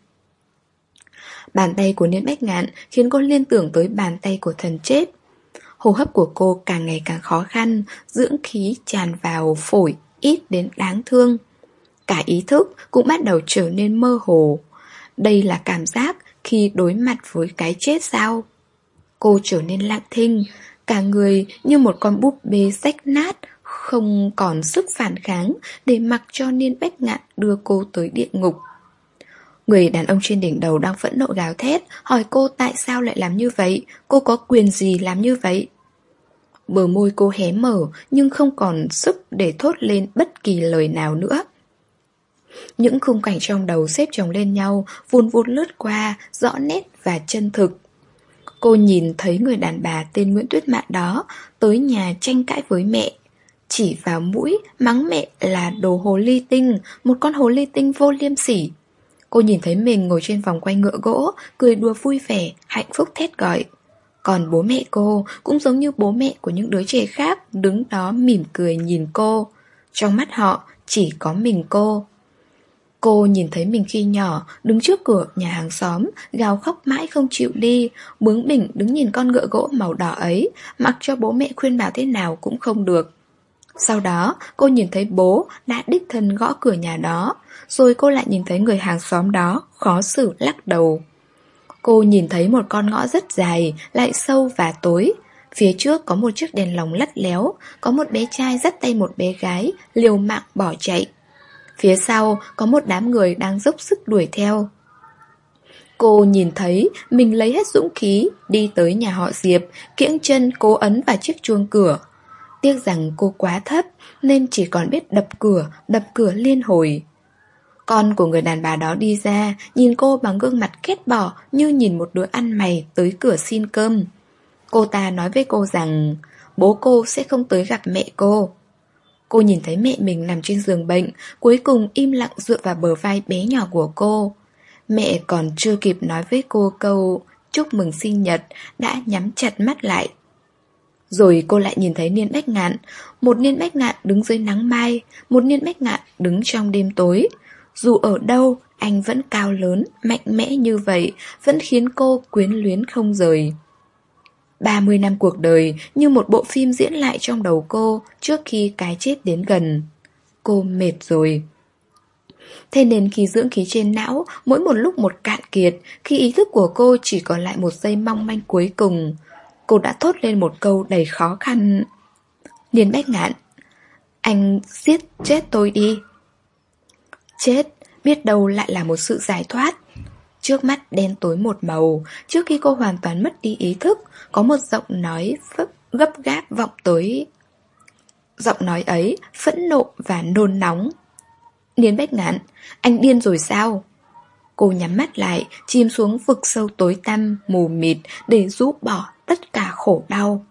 Bàn tay của Niên Bách Ngạn khiến cô liên tưởng tới bàn tay của thần chết. Hô hấp của cô càng ngày càng khó khăn, dưỡng khí tràn vào phổi ít đến đáng thương. Cả ý thức cũng bắt đầu trở nên mơ hồ. Đây là cảm giác khi đối mặt với cái chết sao? Cô trở nên lặng thinh, cả người như một con búp bê rách nát, không còn sức phản kháng để mặc cho Niên Bách Ngạn đưa cô tới địa ngục. Người đàn ông trên đỉnh đầu đang phẫn nộ gào thét, hỏi cô tại sao lại làm như vậy, cô có quyền gì làm như vậy. Bờ môi cô hé mở nhưng không còn sức để thốt lên bất kỳ lời nào nữa. Những khung cảnh trong đầu xếp chồng lên nhau, vun vút lướt qua, rõ nét và chân thực. Cô nhìn thấy người đàn bà tên Nguyễn Tuyết Mạn đó tới nhà tranh cãi với mẹ, chỉ vào mũi mắng mẹ là đồ hồ ly tinh, một con hồ ly tinh vô liêm sỉ. Cô nhìn thấy mình ngồi trên vòng quay ngựa gỗ, cười đùa vui vẻ, hạnh phúc thét gọi. Còn bố mẹ cô cũng giống như bố mẹ của những đứa trẻ khác, đứng đó mỉm cười nhìn cô. Trong mắt họ chỉ có mình cô. Cô nhìn thấy mình khi nhỏ, đứng trước cửa nhà hàng xóm, gào khóc mãi không chịu đi, bướng bỉnh đứng nhìn con ngựa gỗ màu đỏ ấy, mặc cho bố mẹ khuyên bảo thế nào cũng không được. Sau đó, cô nhìn thấy bố đã đích thân gõ cửa nhà đó, rồi cô lại nhìn thấy người hàng xóm đó, khó xử lắc đầu. Cô nhìn thấy một con ngõ rất dài, lại sâu và tối. Phía trước có một chiếc đèn lồng lắt léo, có một bé trai dắt tay một bé gái, liều mạng bỏ chạy. Phía sau có một đám người đang dốc sức đuổi theo. Cô nhìn thấy mình lấy hết dũng khí đi tới nhà họ Diệp, kiễng chân cố ấn vào chiếc chuông cửa. Tiếc rằng cô quá thấp nên chỉ còn biết đập cửa, đập cửa liên hồi. Con của người đàn bà đó đi ra, nhìn cô bằng gương mặt ghét bỏ như nhìn một đứa ăn mày tới cửa xin cơm. Cô ta nói với cô rằng bố cô sẽ không tới gặp mẹ cô. Cô nhìn thấy mẹ mình nằm trên giường bệnh, cuối cùng im lặng dựa vào bờ vai bé nhỏ của cô. Mẹ còn chưa kịp nói với cô câu chúc mừng sinh nhật, đã nhắm chặt mắt lại. Rồi cô lại nhìn thấy Niên Bách Ngạn. Một Niên Bách Ngạn đứng dưới nắng mai, một Niên Bách Ngạn đứng trong đêm tối. Dù ở đâu, anh vẫn cao lớn, mạnh mẽ như vậy, vẫn khiến cô quyến luyến không rời. ba mươi năm cuộc đời như một bộ phim diễn lại trong đầu cô trước khi cái chết đến gần. Cô mệt rồi. Thế nên khi dưỡng khí trên não mỗi một lúc một cạn kiệt, khi ý thức của cô chỉ còn lại một giây mong manh cuối cùng, cô đã thốt lên một câu đầy khó khăn. Niên Bách Ngạn, anh giết chết tôi đi. Chết, biết đâu lại là một sự giải thoát. Trước mắt đen tối một màu, trước khi cô hoàn toàn mất đi ý thức, có một giọng nói gấp gáp vọng tới. Giọng nói ấy phẫn nộ và nôn nóng. Niên Bách Ngạn, anh điên rồi sao? Cô nhắm mắt lại, chìm xuống vực sâu tối tăm, mù mịt để rũ bỏ tất cả khổ đau.